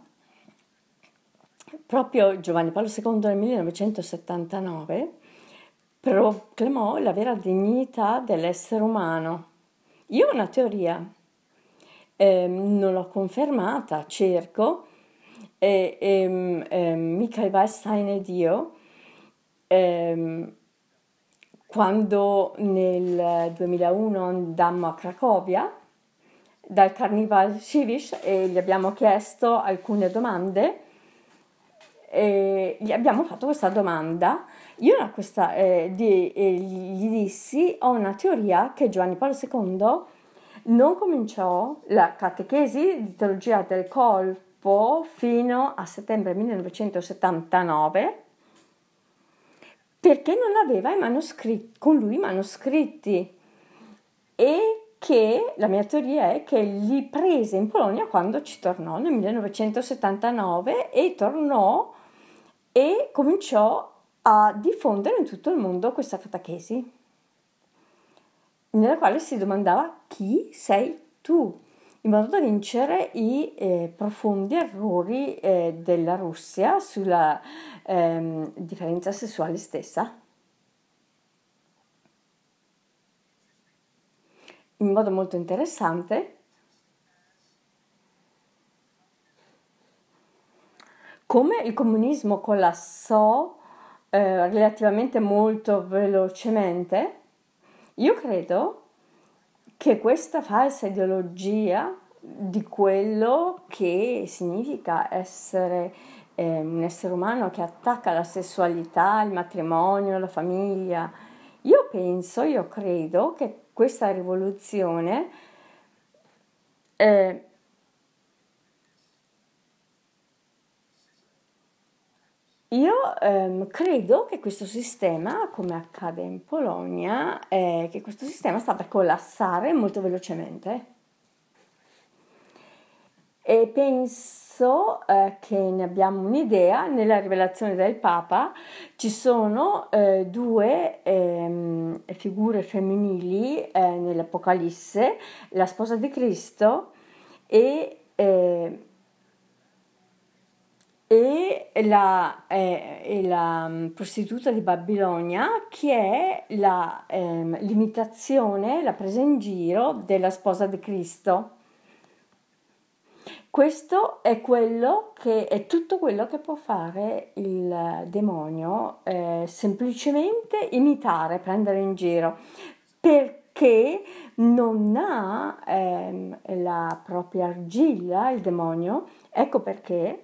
proprio Giovanni Paolo secondo nel millenovecentosettantanove proclamò la vera dignità dell'essere umano. Io ho una teoria, eh, non l'ho confermata, cerco, e, e, e Michael Weinstein ed io, eh, quando nel duemilauno andammo a Cracovia dal Carnival Civic e gli abbiamo chiesto alcune domande, e gli abbiamo fatto questa domanda. Io una questa, eh, di, eh, gli dissi: ho una teoria che Giovanni Paolo secondo non cominciò la catechesi di teologia del corpo fino a settembre millenovecentosettantanove perché non aveva i manoscritti, con lui i manoscritti, e che la mia teoria è che li prese in Polonia quando ci tornò nel millenovecentosettantanove e tornò e cominciò a diffondere in tutto il mondo questa catechesi, nella quale si domandava chi sei tu, in modo da vincere i eh, profondi errori eh, della Russia sulla ehm, differenza sessuale stessa. In modo molto interessante, come il comunismo collassò eh, relativamente molto velocemente, io credo che questa falsa ideologia di quello che significa essere eh, un essere umano che attacca la sessualità, il matrimonio, la famiglia, io penso, io credo che questa rivoluzione eh, io io ehm, credo che questo sistema, come accade in Polonia, eh, che questo sistema sta per collassare molto velocemente. E penso eh, che ne abbiamo un'idea. Nella rivelazione del Papa ci sono eh, due ehm, figure femminili eh, nell'Apocalisse, la sposa di Cristo e, eh, e la, eh, e la mm, prostituta di Babilonia, che è la, ehm, l'imitazione, la presa in giro della sposa di Cristo. Questo è quello che è tutto quello che può fare il demonio, eh, semplicemente imitare, prendere in giro, perché non ha ehm, la propria argilla, il demonio. Ecco perché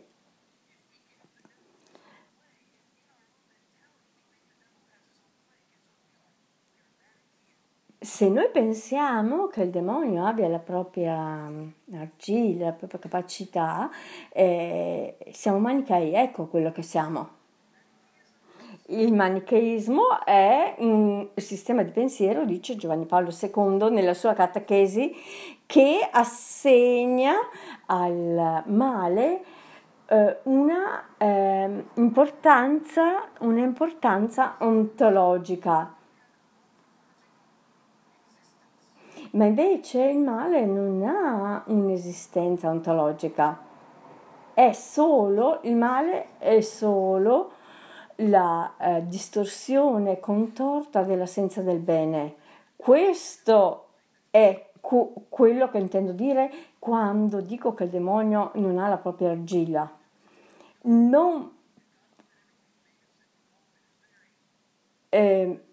se noi pensiamo che il demonio abbia la propria mm, argilla, la propria capacità, eh, siamo manichei, ecco quello che siamo. Il manicheismo è un sistema di pensiero, dice Giovanni Paolo secondo nella sua catechesi, che assegna al male eh, una ehm, importanza, un'importanza ontologica. Ma invece il male non ha un'esistenza ontologica, è solo, il male è solo la eh, distorsione contorta dell'assenza del bene. Questo è cu- quello che intendo dire quando dico che il demonio non ha la propria argilla. Non, eh,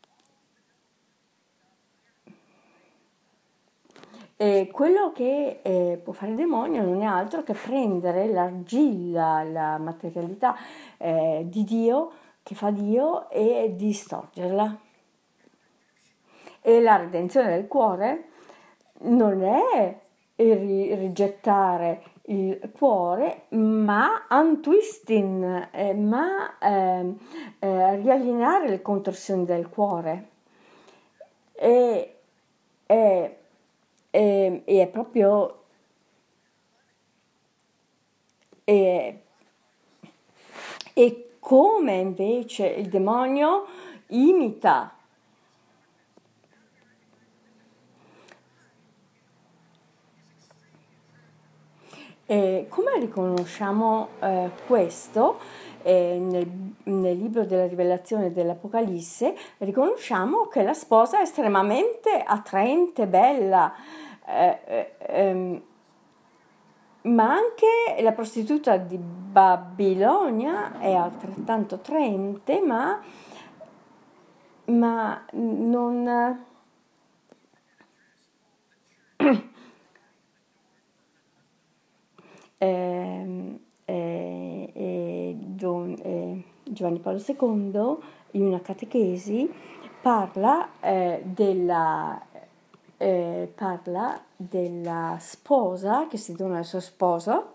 E quello che eh, può fare il demonio non è altro che prendere l'argilla, la materialità eh, di Dio, che fa Dio, e distorcerla. E la redenzione del cuore non è il ri- rigettare il cuore, ma untwisting, eh, ma ehm, eh, riallineare le contorsioni del cuore. E, e, e, e è proprio e, e come invece il demonio imita. E come riconosciamo eh, questo? Eh, nel, nel libro della Rivelazione dell'Apocalisse riconosciamo che la sposa è estremamente attraente, bella, eh, eh, ehm, ma anche la prostituta di Babilonia è altrettanto attraente, ma, ma non... ehm, eh, eh, Don- eh, Giovanni Paolo secondo in una catechesi parla, eh, della, eh, parla della sposa che si dona al suo sposo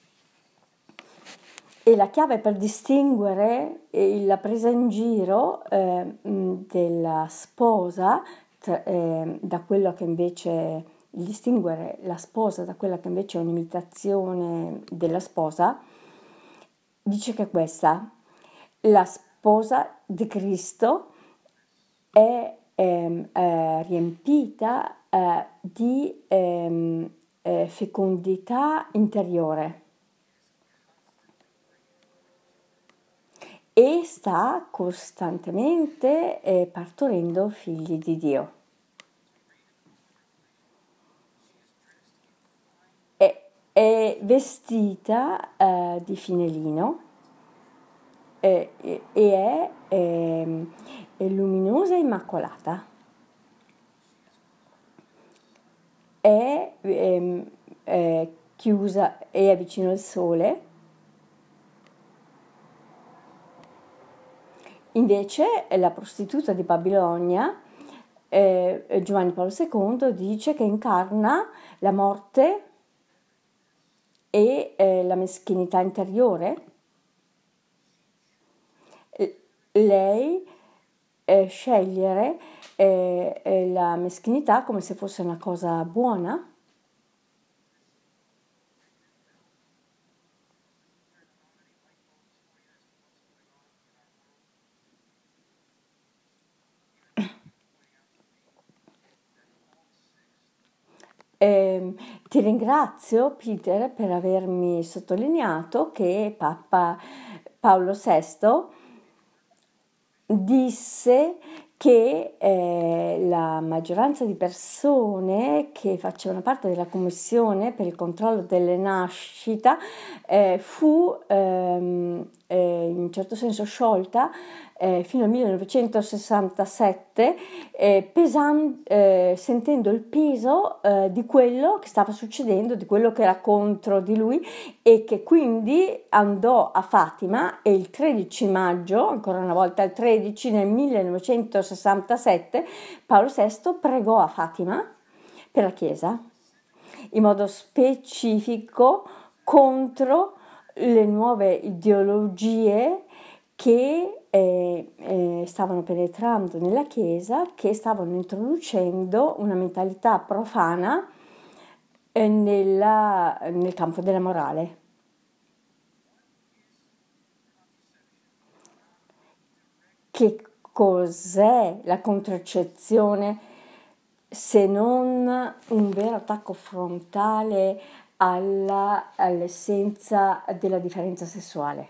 e la chiave per distinguere eh, la presa in giro eh, mh, della sposa tra- eh, da quello che invece distinguere la sposa da quella che invece è un'imitazione della sposa, dice che questa, la sposa di Cristo è ehm, eh, riempita eh, di ehm, eh, fecondità interiore e sta costantemente eh, partorendo figli di Dio. È, è vestita eh, di fine lino eh, e, e è, ehm, è luminosa e immacolata. È, ehm, è chiusa e è vicino al sole. Invece la prostituta di Babilonia, eh, Giovanni Paolo secondo, dice che incarna la morte e eh, la meschinità interiore lei eh, scegliere eh, eh, la meschinità come se fosse una cosa buona? Ehm, ti ringrazio, Peter, per avermi sottolineato che Papa Paolo sesto disse che eh, la maggioranza di persone che facevano parte della commissione per il controllo delle nascite eh, fu ehm, eh, in un certo senso sciolta eh, fino al millenovecentosessantasette, eh, pesan- eh, sentendo il peso eh, di quello che stava succedendo, di quello che era contro di lui, e che quindi andò a Fatima e il tredici maggio, ancora una volta il tredici nel millenovecentosessantasette, Paolo sesto pregò a Fatima per la Chiesa in modo specifico contro le nuove ideologie che eh, eh, stavano penetrando nella Chiesa, che stavano introducendo una mentalità profana eh, nella- nel campo della morale. Che cos'è la contraccezione se non un vero attacco frontale alla- all'essenza della differenza sessuale?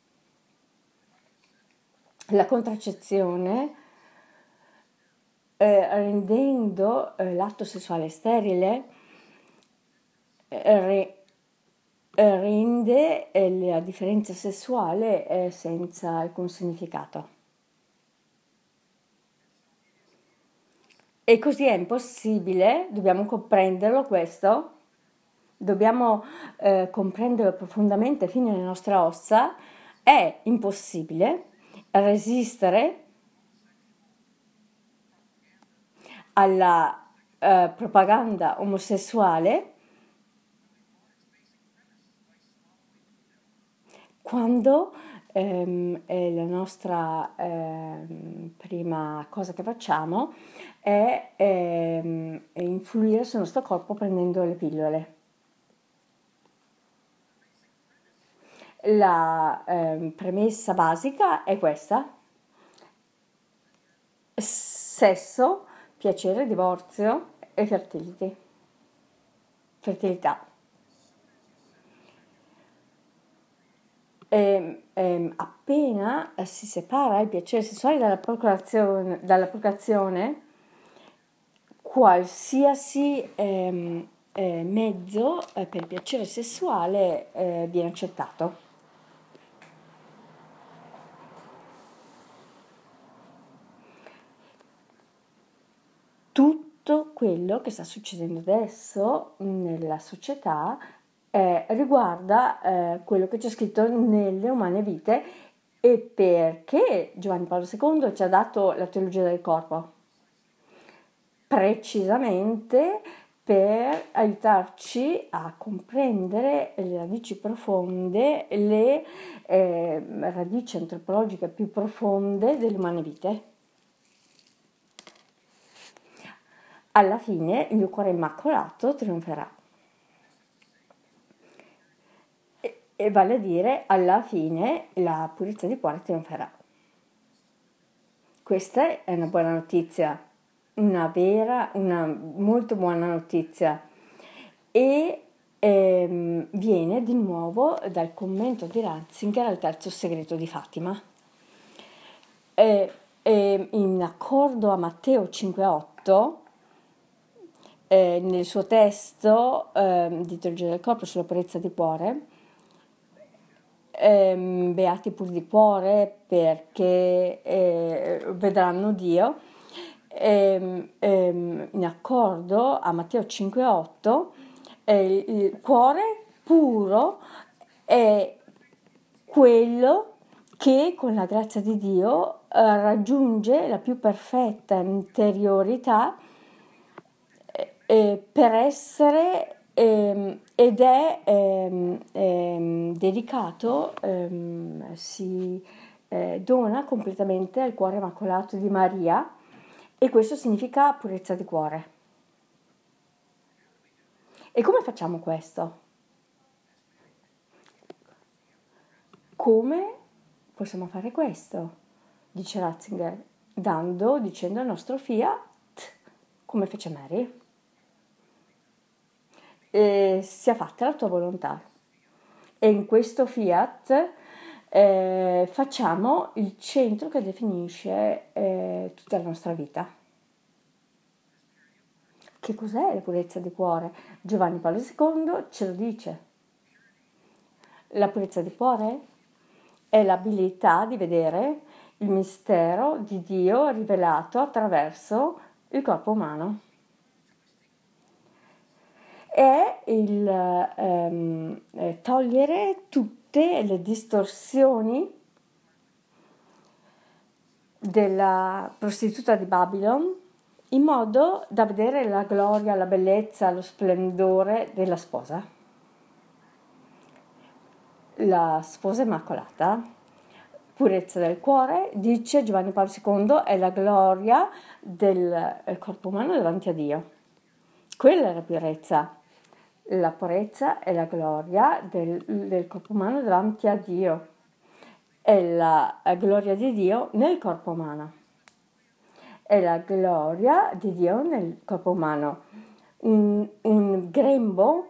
La contraccezione, eh, rendendo eh, l'atto sessuale sterile, eh, re- eh, rende eh, la differenza sessuale eh, senza alcun significato. E così è impossibile, dobbiamo comprenderlo questo, dobbiamo eh, comprenderlo profondamente fino alle nostre ossa, è impossibile resistere alla eh, propaganda omosessuale quando ehm, è la nostra ehm, prima cosa che facciamo è, ehm, è influire sul nostro corpo prendendo le pillole. La ehm, premessa basica è questa: sesso, piacere, divorzio e fertility. Fertilità. Ehm, ehm, appena si separa il piacere sessuale dalla procreazione, dalla procreazione, qualsiasi ehm, eh, mezzo eh, per il piacere sessuale eh, viene accettato. Tutto quello che sta succedendo adesso nella società eh, riguarda eh, quello che c'è scritto nelle umane vite, e perché Giovanni Paolo secondo ci ha dato la teologia del corpo. Precisamente per aiutarci a comprendere le radici profonde, le eh, radici antropologiche più profonde delle umane vite. Alla fine il mio cuore immacolato trionferà. E, e vale a dire, alla fine la purezza di cuore trionferà. Questa è una buona notizia, una vera, una molto buona notizia. E ehm, viene di nuovo dal commento di Ratzinger al terzo segreto di Fatima. E, e in accordo a Matteo cinque otto, eh, nel suo testo eh, di teologia del corpo sulla purezza di cuore, ehm, beati puri di cuore perché eh, vedranno Dio, ehm, ehm, in accordo a Matteo cinque otto, eh, il cuore puro è quello che con la grazia di Dio eh, raggiunge la più perfetta interiorità eh, per essere ehm, ed è ehm, ehm, dedicato, ehm, si eh, dona completamente al cuore immacolato di Maria, e questo significa purezza di cuore. E come facciamo questo? Come possiamo fare questo? Dice Ratzinger, dando, dicendo al nostro fiat, come fece Mary. E sia fatta la tua volontà. E in questo fiat eh, facciamo il centro che definisce eh, tutta la nostra vita. Che cos'è la purezza di cuore? Giovanni Paolo secondo ce lo dice. La purezza di cuore è l'abilità di vedere il mistero di Dio rivelato attraverso il corpo umano. È il ehm, eh, togliere tutte le distorsioni della prostituta di Babylon, in modo da vedere la gloria, la bellezza, lo splendore della sposa. La sposa immacolata, purezza del cuore, dice Giovanni Paolo secondo, è la gloria del corpo umano davanti a Dio. Quella è la purezza. La purezza è la gloria del, del corpo umano davanti a Dio. È la gloria di Dio nel corpo umano. È la gloria di Dio nel corpo umano. Un, un grembo,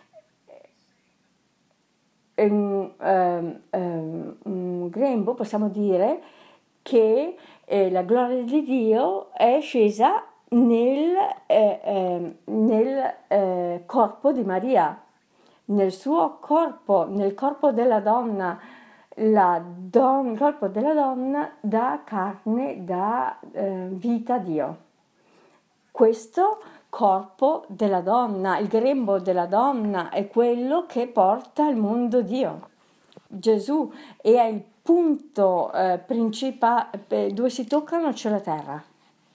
un, um, um, un grembo, possiamo dire che eh, la gloria di Dio è scesa nel, eh, eh, nel eh, corpo di Maria, nel suo corpo, nel corpo della donna. La don, il corpo della donna dà carne, dà eh, vita a Dio. Questo corpo della donna, il grembo della donna, è quello che porta al mondo Dio. Gesù è il punto eh, principale dove si toccano cielo e terra.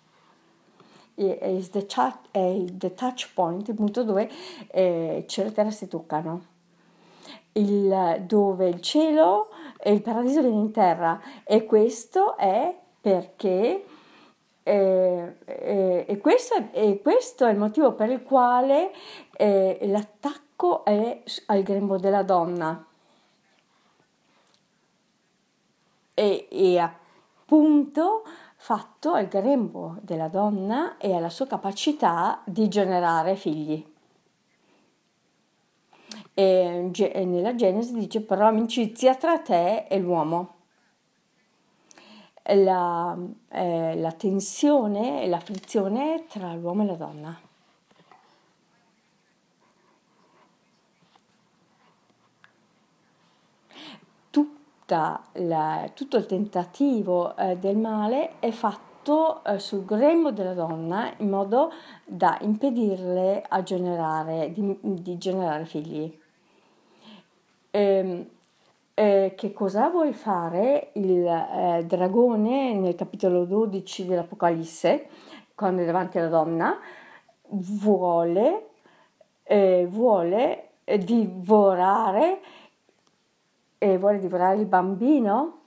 È the, the touch point, il punto dove eh, cielo e terra si toccano. Il, dove il cielo e il paradiso viene in terra, e questo è perché eh, eh, e, questo è, e questo è il motivo per il quale eh, l'attacco è al grembo della donna, e, e appunto fatto al grembo della donna e alla sua capacità di generare figli. E nella Genesi dice però amicizia tra te e l'uomo. La, eh, la tensione e la frizione tra l'uomo e la donna. Tutta la, tutto il tentativo eh, del male è fatto eh, sul grembo della donna in modo da impedirle a generare, di, di generare figli. E, eh, che cosa vuol fare il eh, dragone nel capitolo dodici dell'Apocalisse, quando è davanti alla donna? Vuole, eh, vuole divorare, eh, vuole divorare il bambino.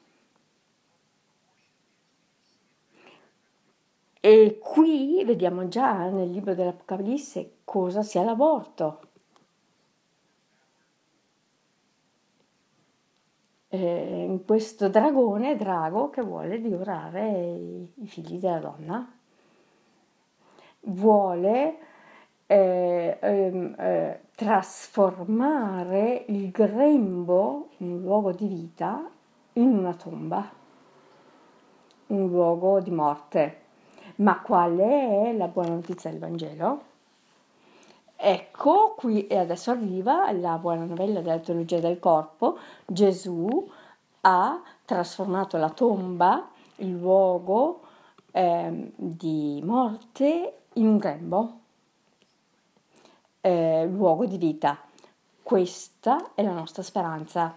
E qui vediamo già nel libro dell'Apocalisse cosa sia l'aborto. Eh, in questo dragone, drago, che vuole divorare i, i figli della donna, vuole eh, eh, eh, trasformare il grembo, un luogo di vita, in una tomba, un luogo di morte. Ma qual è la buona notizia del Vangelo? Ecco qui, e adesso arriva la buona novella della teologia del corpo. Gesù ha trasformato la tomba, il luogo eh, di morte, in un grembo, eh, luogo di vita. Questa è la nostra speranza.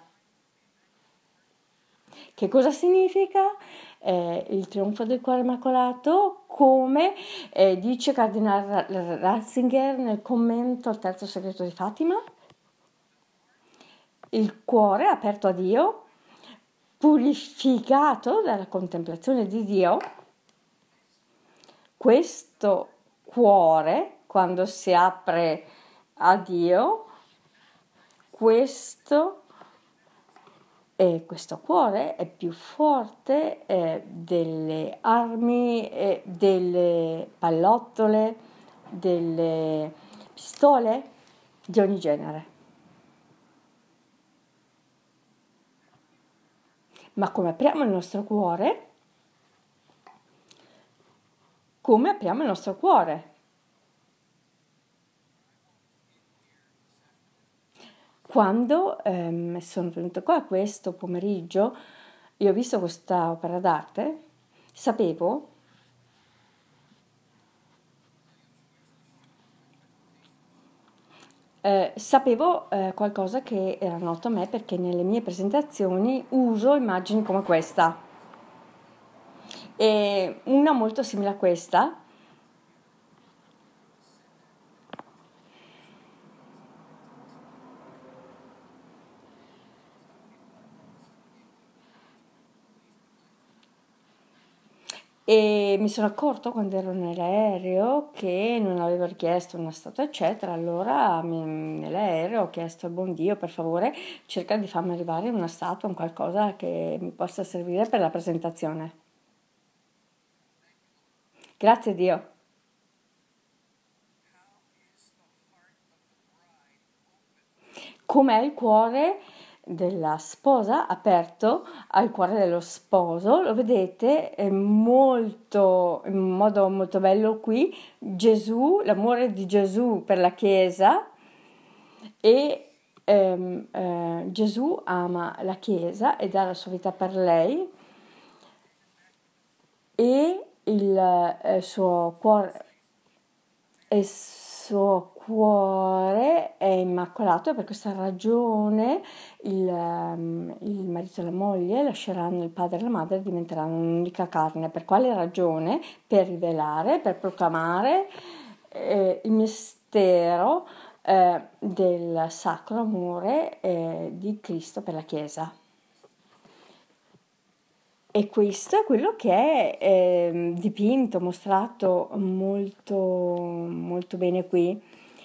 Che cosa significa eh, il trionfo del cuore immacolato? Come eh, dice Cardinale Ratzinger nel commento al terzo segreto di Fatima, il cuore aperto a Dio purificato dalla contemplazione di Dio, questo cuore, quando si apre a Dio, questo, eh, questo cuore è più forte eh, delle armi, eh, delle pallottole, delle pistole di ogni genere. Ma come apriamo il nostro cuore? Come apriamo il nostro cuore? Quando ehm, sono venuta qua questo pomeriggio, io ho visto questa opera d'arte, sapevo eh, sapevo eh, qualcosa che era noto a me perché nelle mie presentazioni uso immagini come questa. E una molto simile a questa. E mi sono accorto quando ero nell'aereo che non avevo richiesto una statua, eccetera. Allora mi- nell'aereo ho chiesto al buon Dio, per favore, cerca di farmi arrivare una statua, un qualcosa che mi possa servire per la presentazione. Grazie Dio. Com'è il cuore della sposa aperto al cuore dello sposo? Lo vedete, è molto, in modo molto bello qui, Gesù, l'amore di Gesù per la Chiesa e ehm, eh, Gesù ama la Chiesa e dà la sua vita per lei e il eh, suo cuore e il suo cuore è immacolato e per questa ragione il, ehm, il marito e la moglie lasceranno il padre e la madre e diventeranno un'unica carne. Per quale ragione? Per rivelare, per proclamare eh, il mistero eh, del sacro amore eh, di Cristo per la Chiesa. E questo è quello che è ehm, dipinto, mostrato molto, molto bene qui.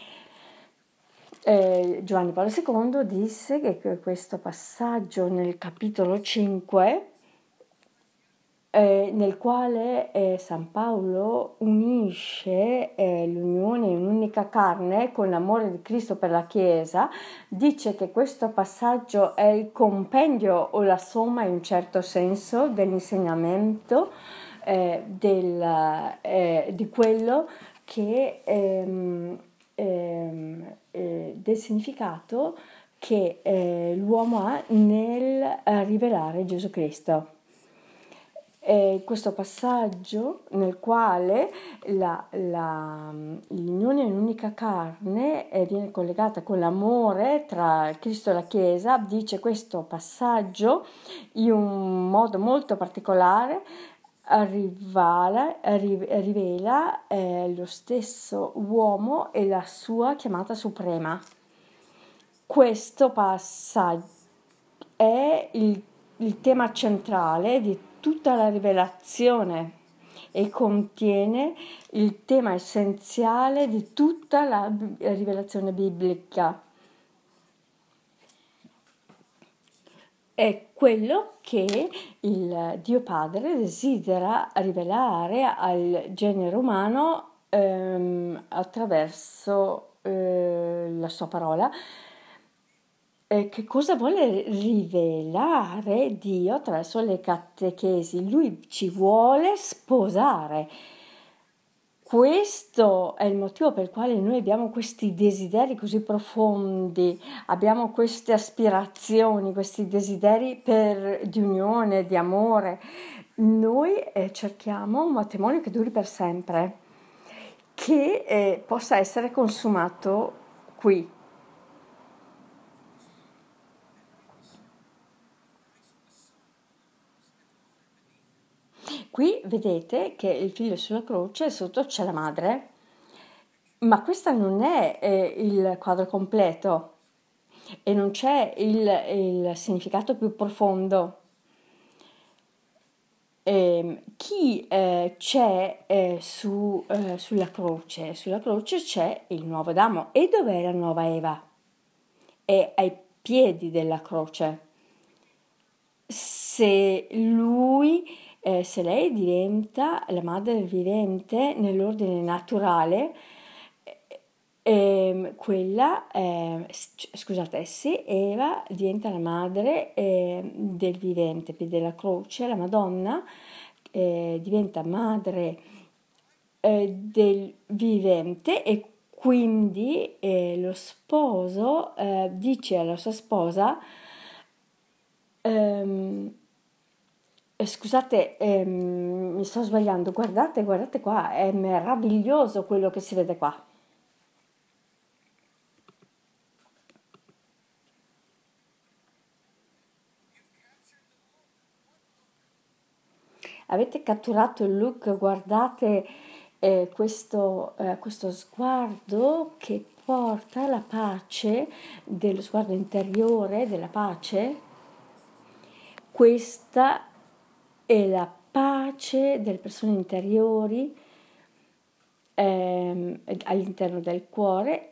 Eh, Giovanni Paolo secondo disse che que- questo passaggio nel capitolo cinque, eh, nel quale eh, San Paolo unisce eh, l'unione in un'unica carne con l'amore di Cristo per la Chiesa, dice che questo passaggio è il compendio o la somma in un certo senso dell'insegnamento eh, del, eh, di quello che ehm, ehm, eh, del significato che eh, l'uomo ha nel eh, rivelare Gesù Cristo. È questo passaggio nel quale la, la, l'unione in un'unica carne eh, viene collegata con l'amore tra Cristo e la Chiesa, dice questo passaggio in un modo molto particolare, rivela, rivela eh, lo stesso uomo e la sua chiamata suprema. Questo passaggio è il, il tema centrale di tutta la rivelazione e contiene il tema essenziale di tutta la rivelazione biblica. È quello che il Dio Padre desidera rivelare al genere umano ehm, attraverso eh, la sua parola. Eh, che cosa vuole rivelare Dio attraverso le catechesi? Lui ci vuole sposare. Questo è il motivo per il quale noi abbiamo questi desideri così profondi, abbiamo queste aspirazioni, questi desideri per, di unione, di amore. Noi eh, cerchiamo un matrimonio che duri per sempre, che eh, possa essere consumato qui. Qui vedete che il figlio è sulla croce e sotto c'è la madre, ma questo non è eh, il quadro completo e non c'è il, il significato più profondo. ehm, chi eh, c'è eh, su, eh, sulla croce? Sulla croce c'è il nuovo Adamo. E dov'è la nuova Eva? È ai piedi della croce. Se lui, eh, se lei diventa la madre del vivente nell'ordine naturale, eh, ehm, quella, eh, s- scusate, se Eva diventa la madre eh, del vivente, piedi della croce, la Madonna eh, diventa madre eh, del vivente e quindi eh, lo sposo eh, dice alla sua sposa, ehm, eh, scusate, ehm, mi sto sbagliando, guardate, guardate qua, è meraviglioso quello che si vede qua. Avete catturato il look, guardate eh, questo, eh, questo sguardo che porta alla pace, dello sguardo interiore della pace. Questa è la pace delle persone interiori ehm, all'interno del cuore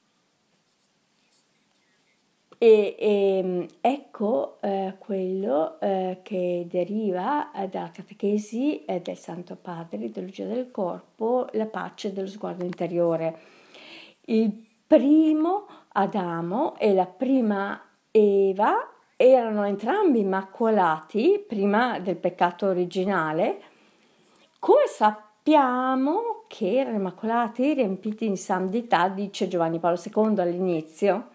e, e, ecco eh, quello eh, che deriva eh, dalla catechesi eh, del Santo Padre, ideologia del corpo, la pace dello sguardo interiore. Il primo Adamo e la prima Eva erano entrambi immacolati prima del peccato originale. Come sappiamo che erano immacolati, riempiti in santità, dice Giovanni Paolo secondo all'inizio.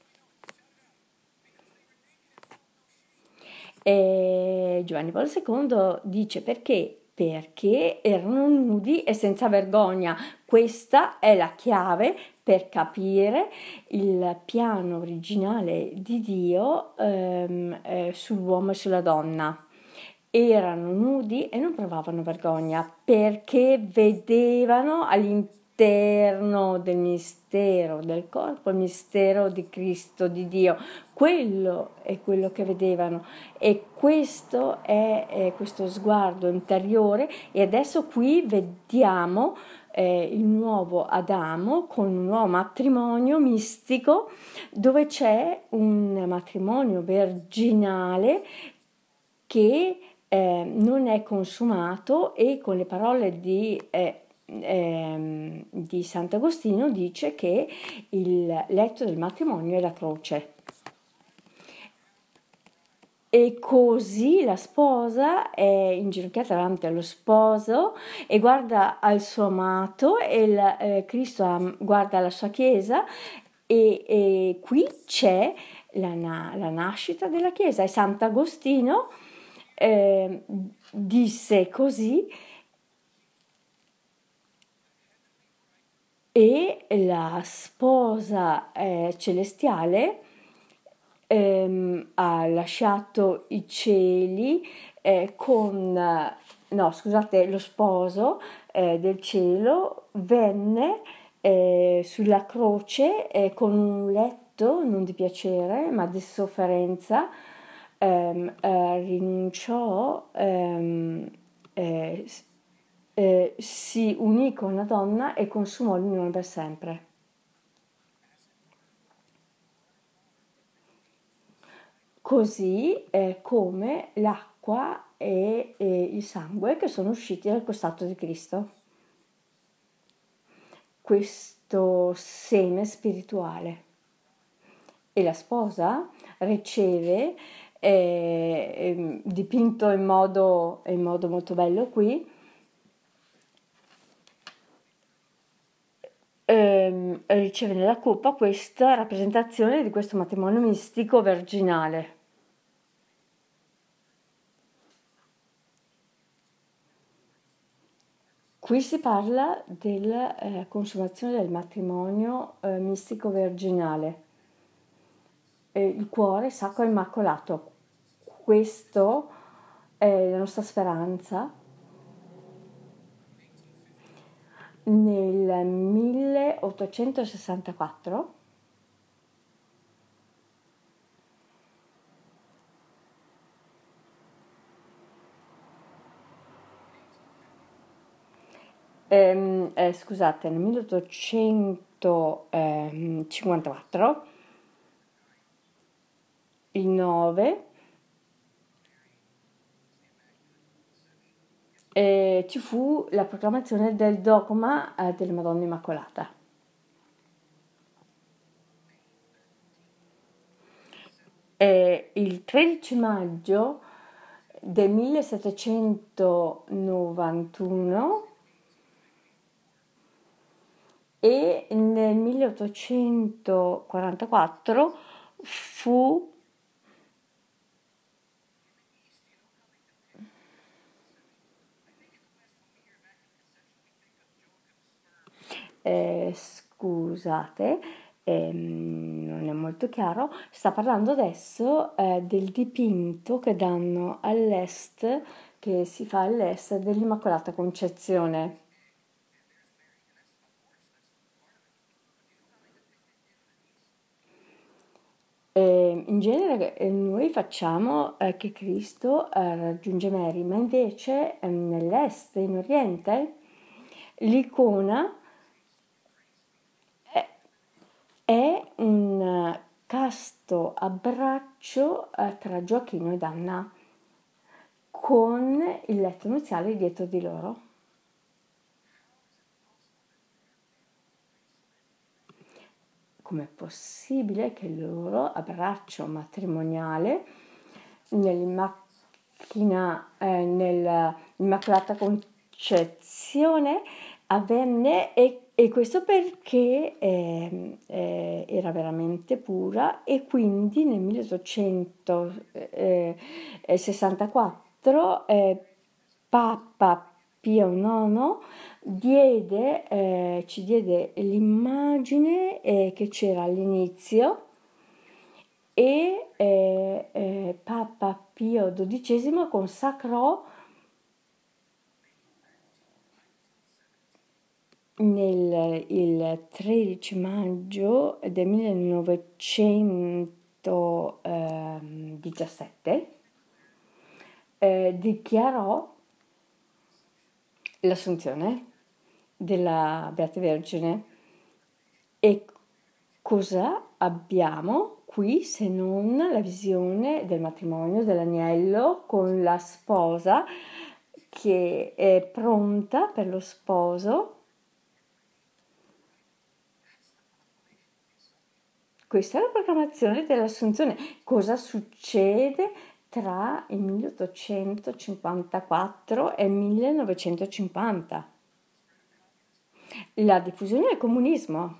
E Giovanni Paolo secondo dice perché? Perché erano nudi e senza vergogna. Questa è la chiave per capire il piano originale di Dio ehm, eh, sull'uomo e sulla donna. Erano nudi e non provavano vergogna perché vedevano all'interno del mistero del corpo il mistero di Cristo, di Dio. Quello è quello che vedevano e questo è, è questo sguardo interiore e adesso qui vediamo eh, il nuovo Adamo con un nuovo matrimonio mistico dove c'è un matrimonio virginale che eh, non è consumato e con le parole di, eh, ehm, di Sant'Agostino dice che il letto del matrimonio è la croce. E così la sposa è inginocchiata davanti allo sposo e guarda al suo amato e il, eh, Cristo am- guarda la sua chiesa e, e qui c'è la, na- la nascita della chiesa e Sant'Agostino eh, disse così e la sposa eh, celestiale ehm, ha lasciato i cieli eh, con, no scusate, lo sposo eh, del cielo venne eh, sulla croce eh, con un letto non di piacere ma di sofferenza, ehm, eh, rinunciò, ehm, eh, s- eh, si unì con una donna e consumò l'unione per sempre. Così eh, come l'acqua e, e il sangue che sono usciti dal costato di Cristo. Questo seme spirituale. E la sposa riceve, eh, ehm, dipinto in modo, in modo molto bello qui, ehm, riceve nella coppa questa rappresentazione di questo matrimonio mistico virginale. Qui si parla della eh, consumazione del matrimonio eh, mistico virginale, eh, il cuore sacro e immacolato. Questo è la nostra speranza. Nel milleottocentosessantaquattro ehm, eh, scusate, nel milleottocentocinquantaquattro, il nove, eh, ci fu la proclamazione del dogma eh, della Madonna Immacolata. E il tredici maggio del millesettecentonovantuno e nel milleottocentoquarantaquattro fu eh, scusate, ehm, non è molto chiaro, sta parlando adesso eh, del dipinto che danno all'est, che si fa all'est dell'Immacolata Concezione. Eh, in genere eh, noi facciamo eh, che Cristo eh, raggiunge Mary, ma invece eh, nell'est, in Oriente, l'icona è, è un casto abbraccio eh, tra Gioacchino ed Anna, con il letto nuziale dietro di loro. Com'è possibile che il loro abbraccio matrimoniale nell'immacchina, eh, nell'Immacolata Concezione avvenne e, e questo perché eh, eh, era veramente pura e quindi nel milleottocentosessantaquattro eh, Papa Pio nono diede, eh, ci diede l'immagine eh, che c'era all'inizio e eh, eh, Papa Pio dodicesimo consacrò nel il tredici maggio del millenovecentodiciassette eh, dichiarò l'assunzione della Beata Vergine. E cosa abbiamo qui se non la visione del matrimonio, dell'agnello con la sposa che è pronta per lo sposo? Questa è la proclamazione dell'assunzione. Cosa succede tra il milleottocentocinquantaquattro e il millenovecentocinquanta? La diffusione del comunismo.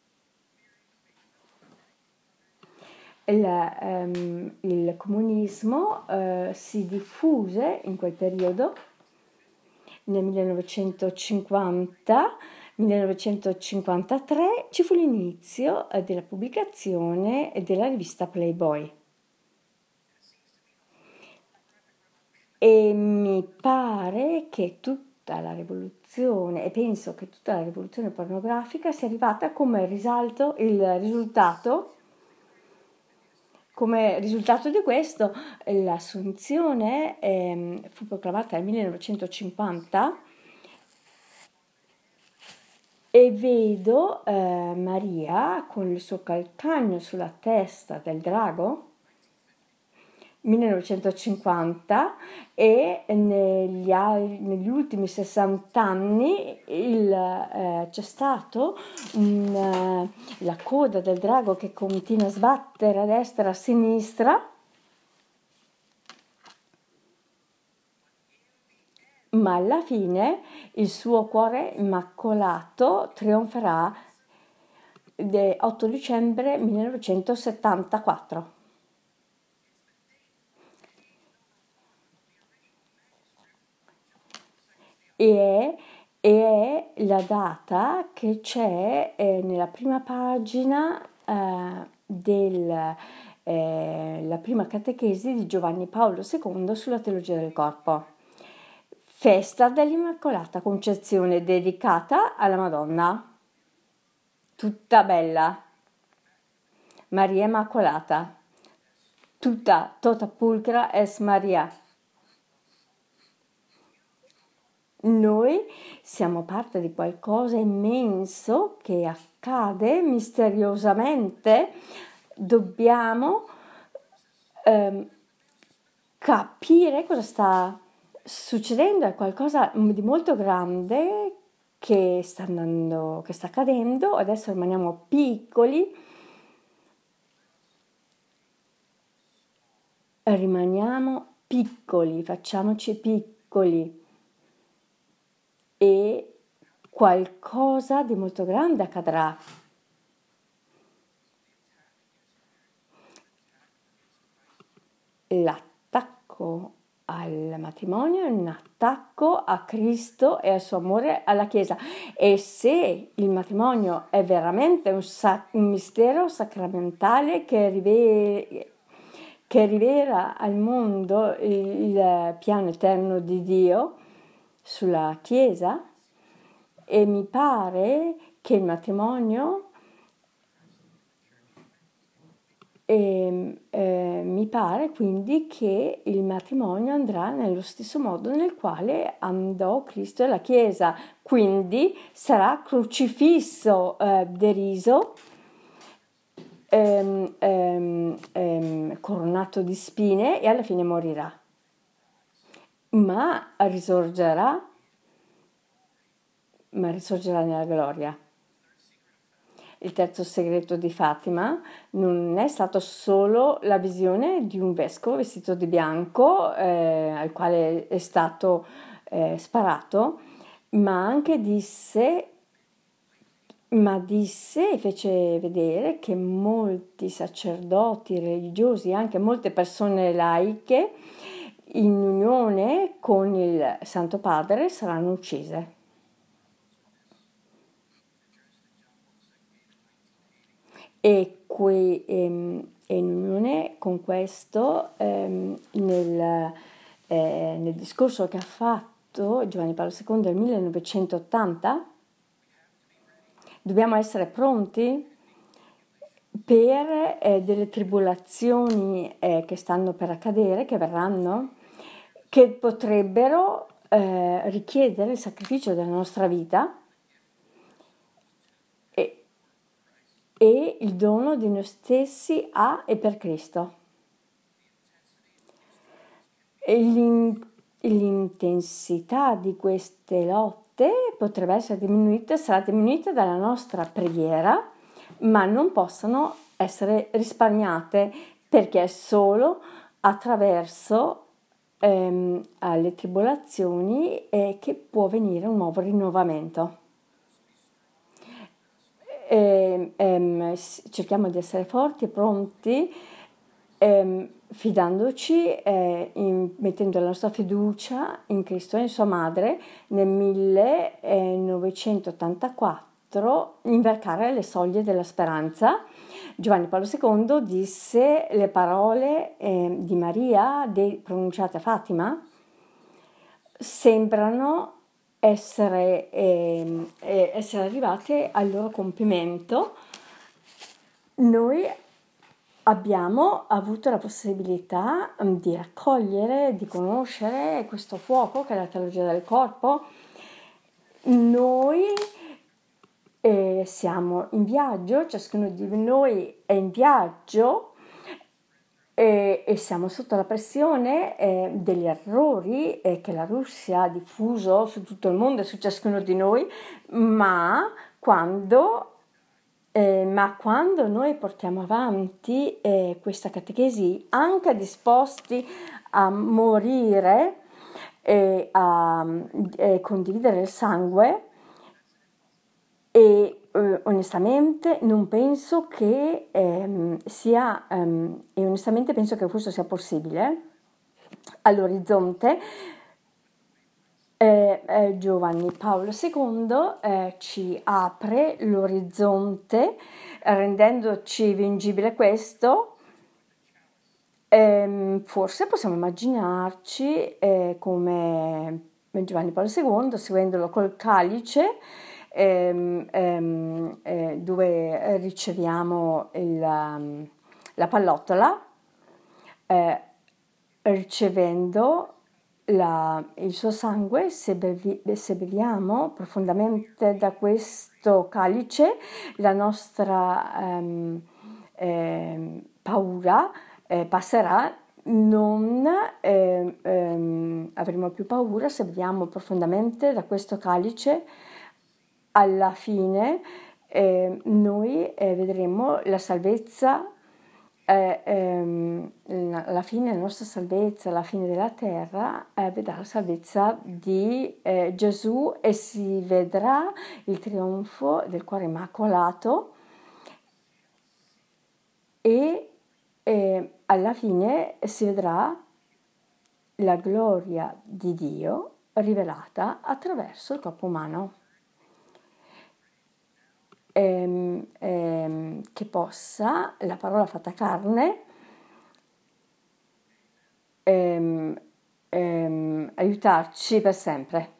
Il, ehm, il comunismo eh, si diffuse in quel periodo, nel millenovecentocinquanta, millenovecentocinquantatré ci fu l'inizio eh, della pubblicazione della rivista Playboy. E mi pare che tutta la rivoluzione, e penso che tutta la rivoluzione pornografica sia arrivata come risalto, il risultato, come risultato di questo, l'assunzione ehm, fu proclamata nel millenovecentocinquanta e vedo eh, Maria con il suo calcagno sulla testa del drago millenovecentocinquanta e negli, al- negli ultimi sessanta anni il, eh, c'è stato un, eh, la coda del drago che continua a sbattere a destra e a sinistra, ma alla fine il suo cuore immacolato trionferà il otto dicembre millenovecentosettantaquattro. E è, e è la data che c'è eh, nella prima pagina eh, della prima catechesi di Giovanni Paolo secondo sulla teologia del corpo. Festa dell'Immacolata Concezione dedicata alla Madonna, tutta bella, Maria Immacolata, tutta tota pulcra es Maria. Noi siamo parte di qualcosa immenso che accade misteriosamente. Dobbiamo ehm, capire cosa sta succedendo, è qualcosa di molto grande che sta andando, che sta accadendo. Adesso rimaniamo piccoli, rimaniamo piccoli, facciamoci piccoli e qualcosa di molto grande accadrà. L'attacco al matrimonio è un attacco a Cristo e al suo amore alla Chiesa. E se il matrimonio è veramente un, sac- un mistero sacramentale che, rive- che rivela al mondo il, il piano eterno di Dio sulla Chiesa, e mi pare che il matrimonio E, eh, mi pare quindi che il matrimonio andrà nello stesso modo nel quale andò Cristo e la Chiesa, quindi sarà crocifisso, eh, deriso, ehm, ehm, ehm, coronato di spine e alla fine morirà, ma risorgerà, ma risorgerà nella gloria. Il terzo segreto di Fatima non è stato solo la visione di un vescovo vestito di bianco, eh, al quale è stato eh, sparato, ma anche disse, ma disse e fece vedere che molti sacerdoti religiosi, anche molte persone laiche, in unione con il Santo Padre saranno uccise. E, qui, ehm, e in unione con questo, ehm, nel, eh, nel discorso che ha fatto Giovanni Paolo secondo nel millenovecentottanta, dobbiamo essere pronti per eh, delle tribolazioni eh, che stanno per accadere, che verranno, che potrebbero eh, richiedere il sacrificio della nostra vita e, e il dono di noi stessi a e per Cristo. E l'in- l'intensità di queste lotte potrebbe essere diminuita, sarà diminuita dalla nostra preghiera, ma non possono essere risparmiate, perché è solo attraverso ehm, le tribolazioni eh, che può venire un nuovo rinnovamento. E, ehm, s- cerchiamo di essere forti e pronti, ehm, fidandoci, eh, in- mettendo la nostra fiducia in Cristo e in sua madre nel millenovecentottantaquattro, invarcare le soglie della speranza. Giovanni Paolo secondo disse le parole eh, di Maria de- pronunciate a Fatima sembrano essere, ehm, eh, essere arrivate al loro compimento. Noi abbiamo avuto la possibilità mm, di raccogliere, di conoscere questo fuoco che è la teologia del corpo. Noi eh, siamo in viaggio, ciascuno di noi è in viaggio e, e siamo sotto la pressione eh, degli errori eh, che la Russia ha diffuso su tutto il mondo e su ciascuno di noi, ma quando, eh, ma quando noi portiamo avanti eh, questa catechesi, anche disposti a morire e a eh, condividere il sangue, e eh, onestamente non penso che ehm, sia, ehm, e onestamente penso che questo sia possibile all'orizzonte. Eh, eh, Giovanni Paolo secondo eh, ci apre l'orizzonte rendendoci vincibile questo. Ehm, forse possiamo immaginarci eh, come Giovanni Paolo secondo, seguendolo col calice, ehm, ehm, eh, dove riceviamo il, um, la pallottola, eh, ricevendo la- il suo sangue, se, bevi- se beviamo profondamente da questo calice, la nostra ehm, ehm, paura eh, passerà, non ehm, ehm, avremo più paura se beviamo profondamente da questo calice. Alla fine eh, noi eh, vedremo la salvezza, eh, ehm, la, la fine, la nostra salvezza, la fine della terra, eh, vedrà la salvezza di eh, Gesù, e si vedrà il trionfo del cuore immacolato, e eh, alla fine si vedrà la gloria di Dio rivelata attraverso il corpo umano. Ehm, ehm, che possa la parola fatta carne ehm, ehm, aiutarci per sempre.